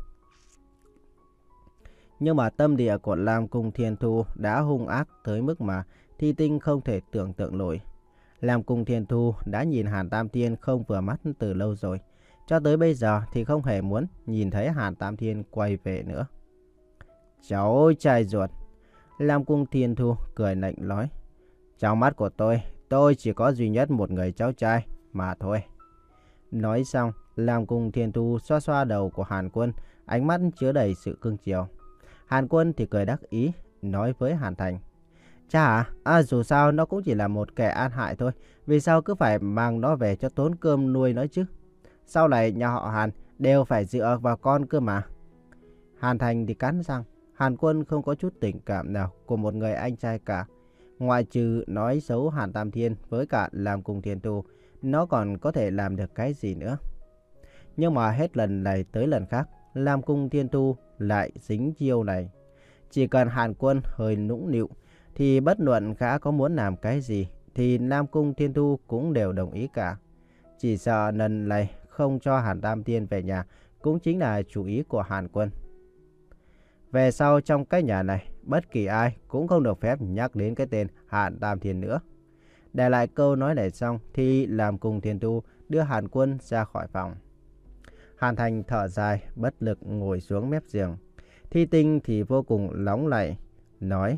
Nhưng mà tâm địa của Lam Cung Thiên Thu đã hung ác tới mức mà Thi Tinh không thể tưởng tượng nổi. Lam Cung Thiên Thu đã nhìn Hàn Tam Thiên không vừa mắt từ lâu rồi. Cho tới bây giờ thì không hề muốn nhìn thấy Hàn Tam Thiên quay về nữa. Cháu trai ruột. Lam Cung Thiên Thu cười lạnh nói. Trong mắt của tôi, tôi chỉ có duy nhất một người cháu trai mà thôi. Nói xong, Lam Cung Thiên Thu xoa xoa đầu của Hàn Quân, ánh mắt chứa đầy sự cưng chiều. Hàn Quân thì cười đắc ý, nói với Hàn Thành. Cha à, à, dù sao nó cũng chỉ là một kẻ an hại thôi. Vì sao cứ phải mang nó về cho tốn cơm nuôi nó chứ? Sau này nhà họ Hàn đều phải dựa vào con cơ mà. Hàn Thành thì cắn răng. Hàn Quân không có chút tình cảm nào của một người anh trai cả. Ngoại trừ nói xấu Hàn Tam Thiên với cả Lam Cung Thiên Thu, nó còn có thể làm được cái gì nữa? Nhưng mà hết lần này tới lần khác, Lam Cung Thiên Tu lại dính chiêu này. Chỉ cần Hàn Quân hơi nũng nịu thì bất luận gã có muốn làm cái gì thì Nam Cung Thiên Tu cũng đều đồng ý cả. Chỉ sợ lần này không cho Hàn Tam Thiên về nhà cũng chính là chủ ý của Hàn Quân. Về sau trong cái nhà này, bất kỳ ai cũng không được phép nhắc đến cái tên Hàn Tam Thiên nữa. Để lại câu nói này xong thì Lam Cung Thiên Tu đưa Hàn Quân ra khỏi phòng. Hàn Thành thở dài, bất lực ngồi xuống mép giường. Thi Tinh thì vô cùng nóng nảy, nói: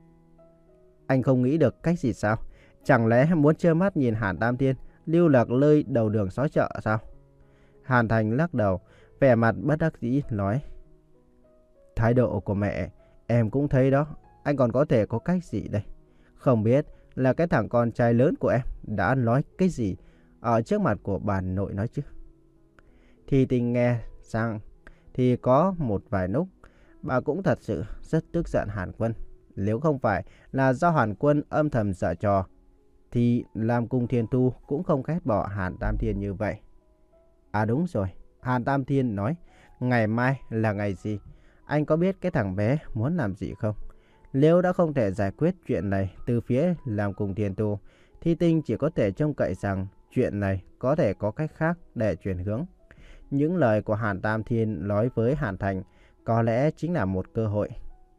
Anh không nghĩ được cách gì sao? Chẳng lẽ muốn trơ mắt nhìn Hàn Tam Thiên lưu lạc lơi đầu đường xó chợ sao? Hàn Thành lắc đầu, vẻ mặt bất đắc dĩ nói: Thái độ của mẹ em cũng thấy đó, anh còn có thể có cách gì đây? Không biết là cái thằng con trai lớn của em đã nói cái gì ở trước mặt của bà nội nói chứ. Thi Tinh nghe sang thì có một vài lúc bà cũng thật sự rất tức giận Hàn Quân. Nếu không phải là do Hàn Quân âm thầm giở trò thì Lam Cung Thiên Tu cũng không ghét bỏ Hàn Tam Thiên như vậy. À đúng rồi, Hàn Tam Thiên nói ngày mai là ngày gì? Anh có biết cái thằng bé muốn làm gì không? Nếu đã không thể giải quyết chuyện này từ phía Lam Cung Thiên Tu, Thi Tinh chỉ có thể trông cậy rằng chuyện này có thể có cách khác để chuyển hướng. Những lời của Hàn Tam Thiên nói với Hàn Thành có lẽ chính là một cơ hội.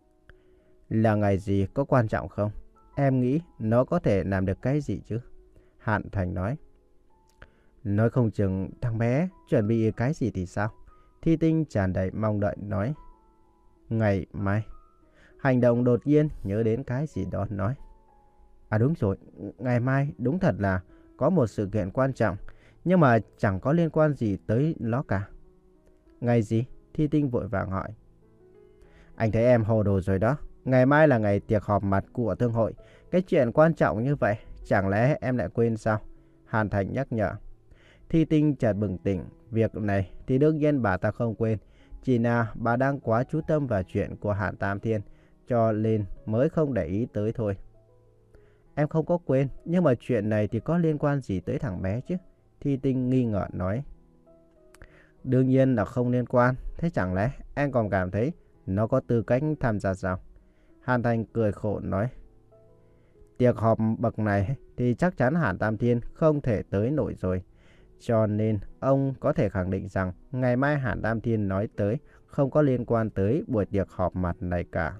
Là ngày gì có quan trọng không? Em nghĩ nó có thể làm được cái gì chứ? Hàn Thành nói. Nói không chừng thằng bé chuẩn bị cái gì thì sao? Thi Tinh tràn đầy mong đợi nói. Ngày mai. Hành động đột nhiên nhớ đến cái gì đó nói. À đúng rồi, ngày mai đúng thật là có một sự kiện quan trọng, nhưng mà chẳng có liên quan gì tới nó cả. Ngày gì? Thi Tinh vội vàng hỏi. Anh thấy em hồ đồ rồi đó. Ngày mai là ngày tiệc họp mặt của thương hội. Cái chuyện quan trọng như vậy, chẳng lẽ em lại quên sao? Hàn Thành nhắc nhở. Thi Tinh chợt bừng tỉnh. Việc này thì đương nhiên bà ta không quên. Chỉ là bà đang quá chú tâm vào chuyện của Hàn Tam Thiên, cho nên mới không để ý tới thôi. Em không có quên, nhưng mà chuyện này thì có liên quan gì tới thằng bé chứ? Thi Tinh nghi ngờ nói. Đương nhiên là không liên quan. Thế chẳng lẽ em còn cảm thấy nó có tư cách tham gia sao? Hàn Thành cười khổ nói. Tiệc họp bậc này thì chắc chắn Hàn Tam Thiên không thể tới nổi rồi. Cho nên ông có thể khẳng định rằng ngày mai Hàn Tam Thiên nói tới không có liên quan tới buổi tiệc họp mặt này cả.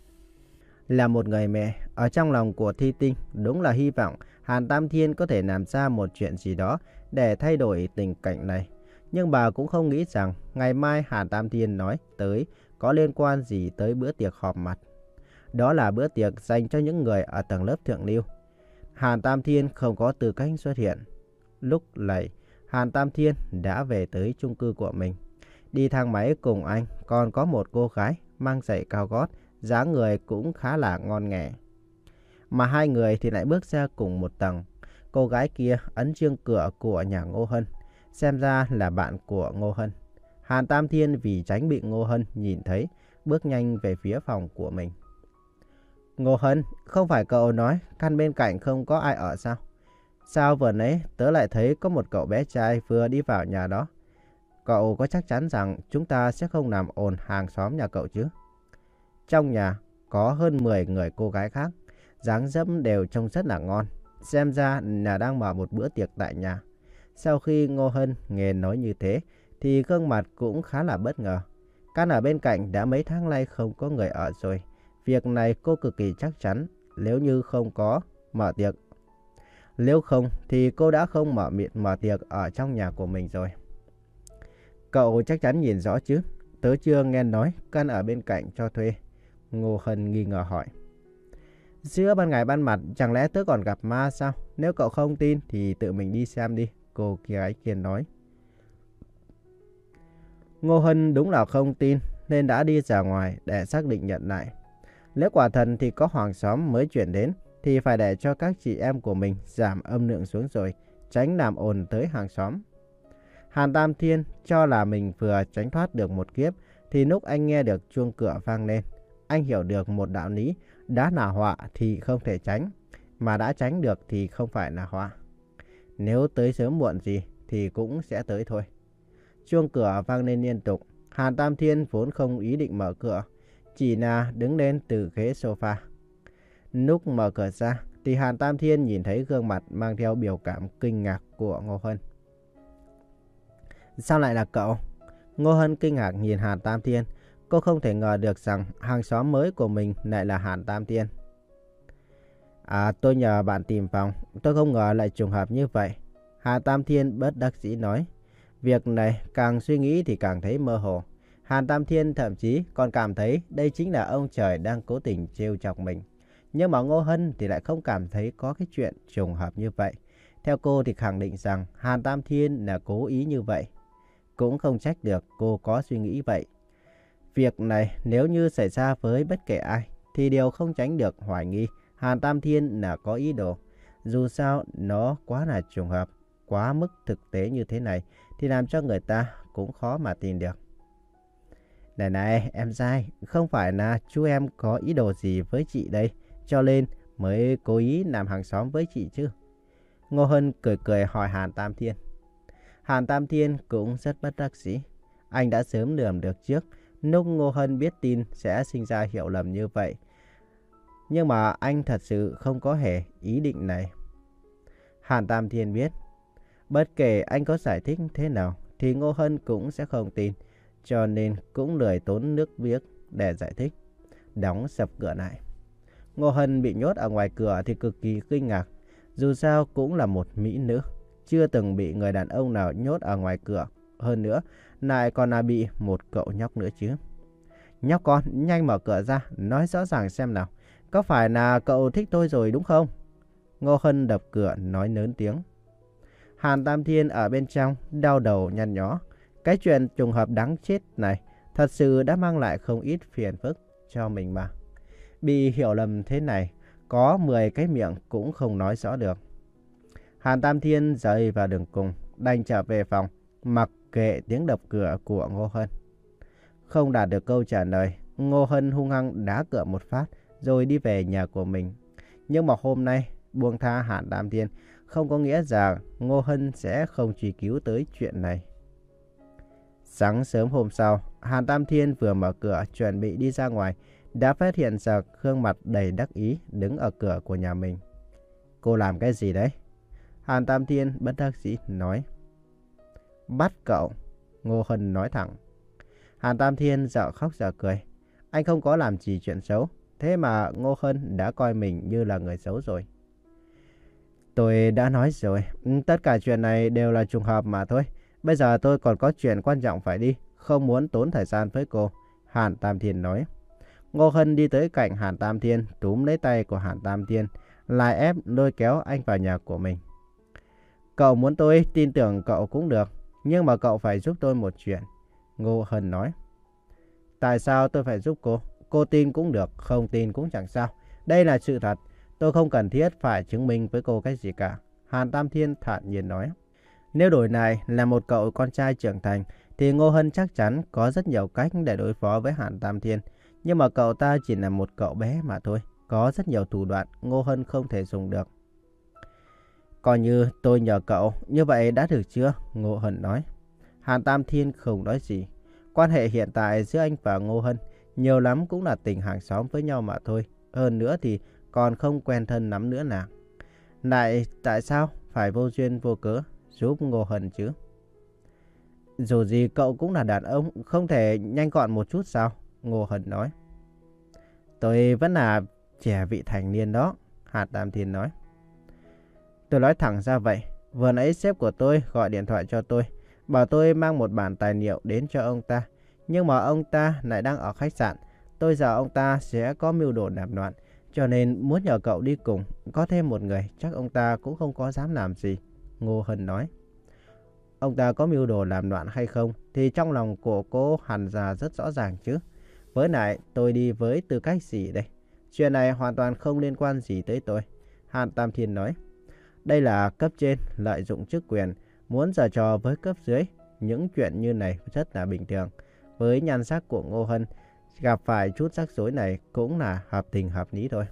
Là một người mẹ, ở trong lòng của Thi Tinh đúng là hy vọng Hàn Tam Thiên có thể làm ra một chuyện gì đó để thay đổi tình cảnh này. Nhưng bà cũng không nghĩ rằng ngày mai Hàn Tam Thiên nói tới có liên quan gì tới bữa tiệc họp mặt. Đó là bữa tiệc dành cho những người ở tầng lớp thượng lưu. Hàn Tam Thiên không có tư cách xuất hiện. Lúc này, Hàn Tam Thiên đã về tới chung cư của mình. Đi thang máy cùng anh còn có một cô gái mang giày cao gót, dáng người cũng khá là ngon nghẻ. Mà hai người thì lại bước ra cùng một tầng. Cô gái kia ấn chương cửa của nhà Ngô Hân, xem ra là bạn của Ngô Hân. Hàn Tam Thiên vì tránh bị Ngô Hân nhìn thấy, bước nhanh về phía phòng của mình. Ngô Hân, không phải cậu nói căn bên cạnh không có ai ở sao? Sao vừa nãy tớ lại thấy có một cậu bé trai vừa đi vào nhà đó? Cậu có chắc chắn rằng chúng ta sẽ không làm ồn hàng xóm nhà cậu chứ? Trong nhà có hơn mười người cô gái khác, dáng dấp đều trông rất là ngon. Xem ra là đang mở một bữa tiệc tại nhà. Sau khi Ngô Hân nghe nói như thế thì gương mặt cũng khá là bất ngờ. Căn ở bên cạnh đã mấy tháng nay không có người ở rồi. Việc này cô cực kỳ chắc chắn, nếu như không có mở tiệc. Nếu không thì cô đã không mở miệng mở tiệc ở trong nhà của mình rồi. Cậu chắc chắn nhìn rõ chứ? Tớ chưa nghe nói căn ở bên cạnh cho thuê. Ngô Hân nghi ngờ hỏi. Giữa ban ngày ban mặt chẳng lẽ tớ còn gặp ma sao? Nếu cậu không tin thì tự mình đi xem đi, cô gái kia nói. Ngô Hân đúng là không tin nên đã đi ra ngoài để xác định nhận lại. Nếu quả thần thì có hàng xóm mới chuyển đến thì phải để cho các chị em của mình giảm âm lượng xuống rồi, tránh làm ồn tới hàng xóm. Hàn Tam Thiên cho là mình vừa tránh thoát được một kiếp thì lúc anh nghe được chuông cửa vang lên. Anh hiểu được một đạo lý, đã là họa thì không thể tránh, mà đã tránh được thì không phải là họa. Nếu tới sớm muộn gì thì cũng sẽ tới thôi. Chuông cửa vang lên liên tục. Hàn Tam Thiên vốn không ý định mở cửa, chỉ là đứng lên từ ghế sofa. Lúc mở cửa ra thì Hàn Tam Thiên nhìn thấy gương mặt mang theo biểu cảm kinh ngạc của Ngô Hân. Sao lại là cậu? Ngô Hân kinh ngạc nhìn Hàn Tam Thiên. Cô không thể ngờ được rằng hàng xóm mới của mình lại là Hàn Tam Thiên. À, tôi nhờ bạn tìm phòng, tôi không ngờ lại trùng hợp như vậy. Hàn Tam Thiên bất đắc dĩ nói. Việc này càng suy nghĩ thì càng thấy mơ hồ. Hàn Tam Thiên thậm chí còn cảm thấy đây chính là ông trời đang cố tình trêu chọc mình. Nhưng mà Ngô Hân thì lại không cảm thấy có cái chuyện trùng hợp như vậy. Theo cô thì khẳng định rằng Hàn Tam Thiên là cố ý như vậy. Cũng không trách được cô có suy nghĩ vậy. Việc này nếu như xảy ra với bất kể ai thì đều không tránh được hoài nghi Hàn Tam Thiên là có ý đồ. Dù sao nó quá là trùng hợp, quá mức thực tế như thế này thì làm cho người ta cũng khó mà tin được. Này này em trai, không phải là chú em có ý đồ gì với chị đây, cho nên mới cố ý làm hàng xóm với chị chứ? Ngô Hân cười cười hỏi Hàn Tam Thiên. Hàn Tam Thiên cũng rất bất đắc dĩ. Anh đã sớm lường được trước, lúc Ngô Hân biết tin sẽ sinh ra hiểu lầm như vậy. Nhưng mà anh thật sự không có hề ý định này. Hàn Tam Thiên biết, bất kể anh có giải thích thế nào thì Ngô Hân cũng sẽ không tin, cho nên cũng lười tốn nước viết để giải thích. Đóng sập cửa lại. Ngô Hân bị nhốt ở ngoài cửa thì cực kỳ kinh ngạc. Dù sao cũng là một mỹ nữ, chưa từng bị người đàn ông nào nhốt ở ngoài cửa. Hơn nữa, lại còn là bị một cậu nhóc nữa chứ. Nhóc con, nhanh mở cửa ra, nói rõ ràng xem nào. Có phải là cậu thích tôi rồi đúng không? Ngô Hân đập cửa nói lớn tiếng. Hàn Tam Thiên ở bên trong đau đầu nhăn nhó. Cái chuyện trùng hợp đáng chết này thật sự đã mang lại không ít phiền phức cho mình mà. Bị hiểu lầm thế này, có mười cái miệng cũng không nói rõ được. Hàn Tam Thiên rơi vào đường cùng, đành trở về phòng, mặc kệ tiếng đập cửa của Ngô Hân. Không đạt được câu trả lời, Ngô Hân hung hăng đá cửa một phát, rồi đi về nhà của mình. Nhưng mà hôm nay, buông tha Hàn Tam Thiên không có nghĩa rằng Ngô Hân sẽ không truy cứu tới chuyện này. Sáng sớm hôm sau, Hàn Tam Thiên vừa mở cửa chuẩn bị đi ra ngoài, đã phát hiện ra gương mặt đầy đắc ý đứng ở cửa của nhà mình. Cô làm cái gì đấy? Hàn Tam Thiên bất đắc dĩ nói. Bắt cậu. Ngô Hân nói thẳng. Hàn Tam Thiên dở khóc dở cười. Anh không có làm gì chuyện xấu, thế mà Ngô Hân đã coi mình như là người xấu rồi. Tôi đã nói rồi, tất cả chuyện này đều là trùng hợp mà thôi. Bây giờ tôi còn có chuyện quan trọng phải đi, không muốn tốn thời gian với cô. Hàn Tam Thiên nói. Ngô Hân đi tới cạnh Hàn Tam Thiên, túm lấy tay của Hàn Tam Thiên, lại ép lôi kéo anh vào nhà của mình. Cậu muốn tôi tin tưởng cậu cũng được, nhưng mà cậu phải giúp tôi một chuyện. Ngô Hân nói. Tại sao tôi phải giúp cô? Cô tin cũng được, không tin cũng chẳng sao. Đây là sự thật, tôi không cần thiết phải chứng minh với cô cái gì cả. Hàn Tam Thiên thản nhiên nói. Nếu đổi này là một cậu con trai trưởng thành, thì Ngô Hân chắc chắn có rất nhiều cách để đối phó với Hàn Tam Thiên. Nhưng mà cậu ta chỉ là một cậu bé mà thôi, có rất nhiều thủ đoạn Ngô Hân không thể dùng được. Coi như tôi nhờ cậu, như vậy đã được chưa? Ngô Hân nói. Hàn Tam Thiên không nói gì. Quan hệ hiện tại giữa anh và Ngô Hân nhiều lắm cũng là tình hàng xóm với nhau mà thôi. Hơn nữa thì còn không quen thân lắm nữa nào. Lại tại sao phải vô duyên vô cớ giúp Ngô Hân chứ? Dù gì cậu cũng là đàn ông, không thể nhanh gọn một chút sao? Ngô Hân nói. Tôi vẫn là trẻ vị thành niên đó. Hàn Tam Thiên nói. Tôi nói thẳng ra vậy. Vừa nãy sếp của tôi gọi điện thoại cho tôi, bảo tôi mang một bản tài liệu đến cho ông ta. Nhưng mà ông ta lại đang ở khách sạn. Tôi giờ ông ta sẽ có mưu đồ làm loạn, cho nên muốn nhờ cậu đi cùng. Có thêm một người chắc ông ta cũng không có dám làm gì. Ngô Hân nói. Ông ta có mưu đồ làm loạn hay không thì trong lòng của cô hẳn ra rất rõ ràng chứ. Với lại tôi đi với tư cách gì đây? Chuyện này hoàn toàn không liên quan gì tới tôi. Hàn Tam Thiên nói. Đây là cấp trên lợi dụng chức quyền, muốn giở trò với cấp dưới. Những chuyện như này rất là bình thường. Với nhan sắc của Ngô Hân, gặp phải chút rắc rối này cũng là hợp tình hợp lý thôi.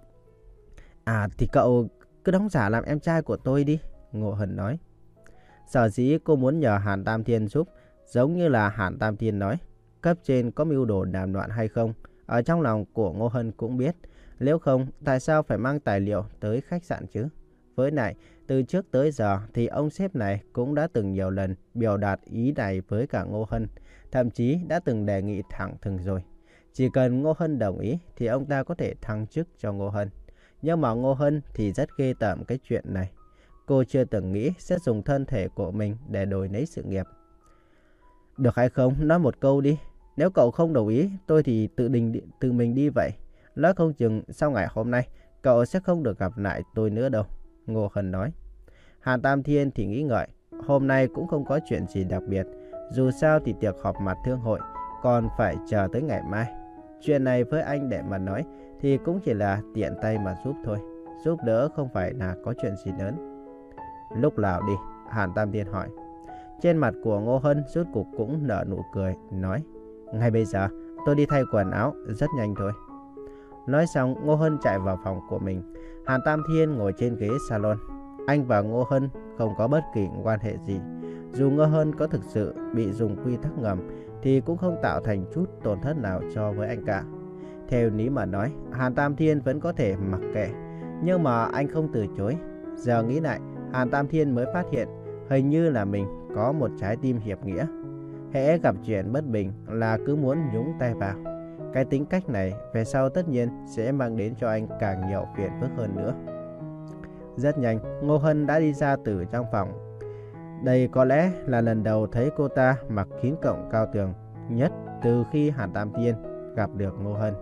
À thì cậu cứ đóng giả làm em trai của tôi đi. Ngô Hân nói. Sở dĩ cô muốn nhờ Hàn Tam Thiên giúp, giống như là Hàn Tam Thiên nói, cấp trên có mưu đồ đàm loạn hay không, ở trong lòng của Ngô Hân cũng biết. Nếu không, tại sao phải mang tài liệu tới khách sạn chứ? Với lại, từ trước tới giờ thì ông sếp này cũng đã từng nhiều lần biểu đạt ý này với cả Ngô Hân, thậm chí đã từng đề nghị thẳng thừng rồi. Chỉ cần Ngô Hân đồng ý thì ông ta có thể thăng chức cho Ngô Hân. Nhưng mà Ngô Hân thì rất ghê tởm cái chuyện này. Cô chưa từng nghĩ sẽ dùng thân thể của mình để đổi lấy sự nghiệp. Được hay không, nói một câu đi. Nếu cậu không đồng ý, tôi thì tự đình tự mình đi vậy. Nói không chừng sau ngày hôm nay, cậu sẽ không được gặp lại tôi nữa đâu, Ngô Hân nói. Hàn Tam Thiên thì nghĩ ngợi, hôm nay cũng không có chuyện gì đặc biệt. Dù sao thì tiệc họp mặt thương hội còn phải chờ tới ngày mai. Chuyện này với anh để mà nói thì cũng chỉ là tiện tay mà giúp thôi. Giúp đỡ không phải là có chuyện gì lớn. Lúc nào đi? Hàn Tam Thiên hỏi. Trên mặt của Ngô Hân rốt cục cũng nở nụ cười, nói, ngay bây giờ tôi đi thay quần áo, rất nhanh thôi. Nói xong, Ngô Hân chạy vào phòng của mình. Hàn Tam Thiên ngồi trên ghế salon. Anh và Ngô Hân không có bất kỳ quan hệ gì. Dù Ngô Hân có thực sự bị dùng quy tắc ngầm thì cũng không tạo thành chút tổn thất nào cho với anh cả. Theo lý mà nói, Hàn Tam Thiên vẫn có thể mặc kệ, nhưng mà anh không từ chối. Giờ nghĩ lại, Hàn Tam Thiên mới phát hiện hình như là mình có một trái tim hiệp nghĩa. Hễ gặp chuyện bất bình là cứ muốn nhúng tay vào. Cái tính cách này về sau tất nhiên sẽ mang đến cho anh càng nhiều phiền phức hơn nữa. Rất nhanh, Ngô Hân đã đi ra từ trong phòng. Đây có lẽ là lần đầu thấy cô ta mặc kín cọng cao tường nhất từ khi Hàn Tam Thiên gặp được Ngô Hân.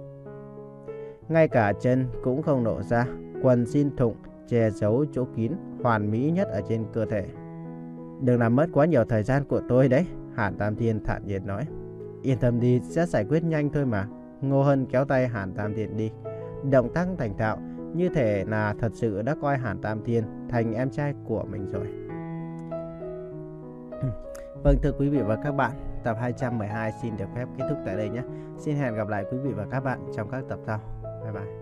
Ngay cả chân cũng không lộ ra, quần jean thụng che giấu chỗ kín hoàn mỹ nhất ở trên cơ thể. Đừng làm mất quá nhiều thời gian của tôi đấy, Hàn Tam Thiên thản nhiên nói. Yên tâm đi, sẽ giải quyết nhanh thôi mà. Ngô Hân kéo tay Hàn Tam Thiên đi. Động tác thành thạo, như thể là thật sự đã coi Hàn Tam Thiên thành em trai của mình rồi. Vâng, thưa quý vị và các bạn, tập hai trăm mười hai xin được phép kết thúc tại đây nhé. Xin hẹn gặp lại quý vị và các bạn trong các tập sau. Bye bye.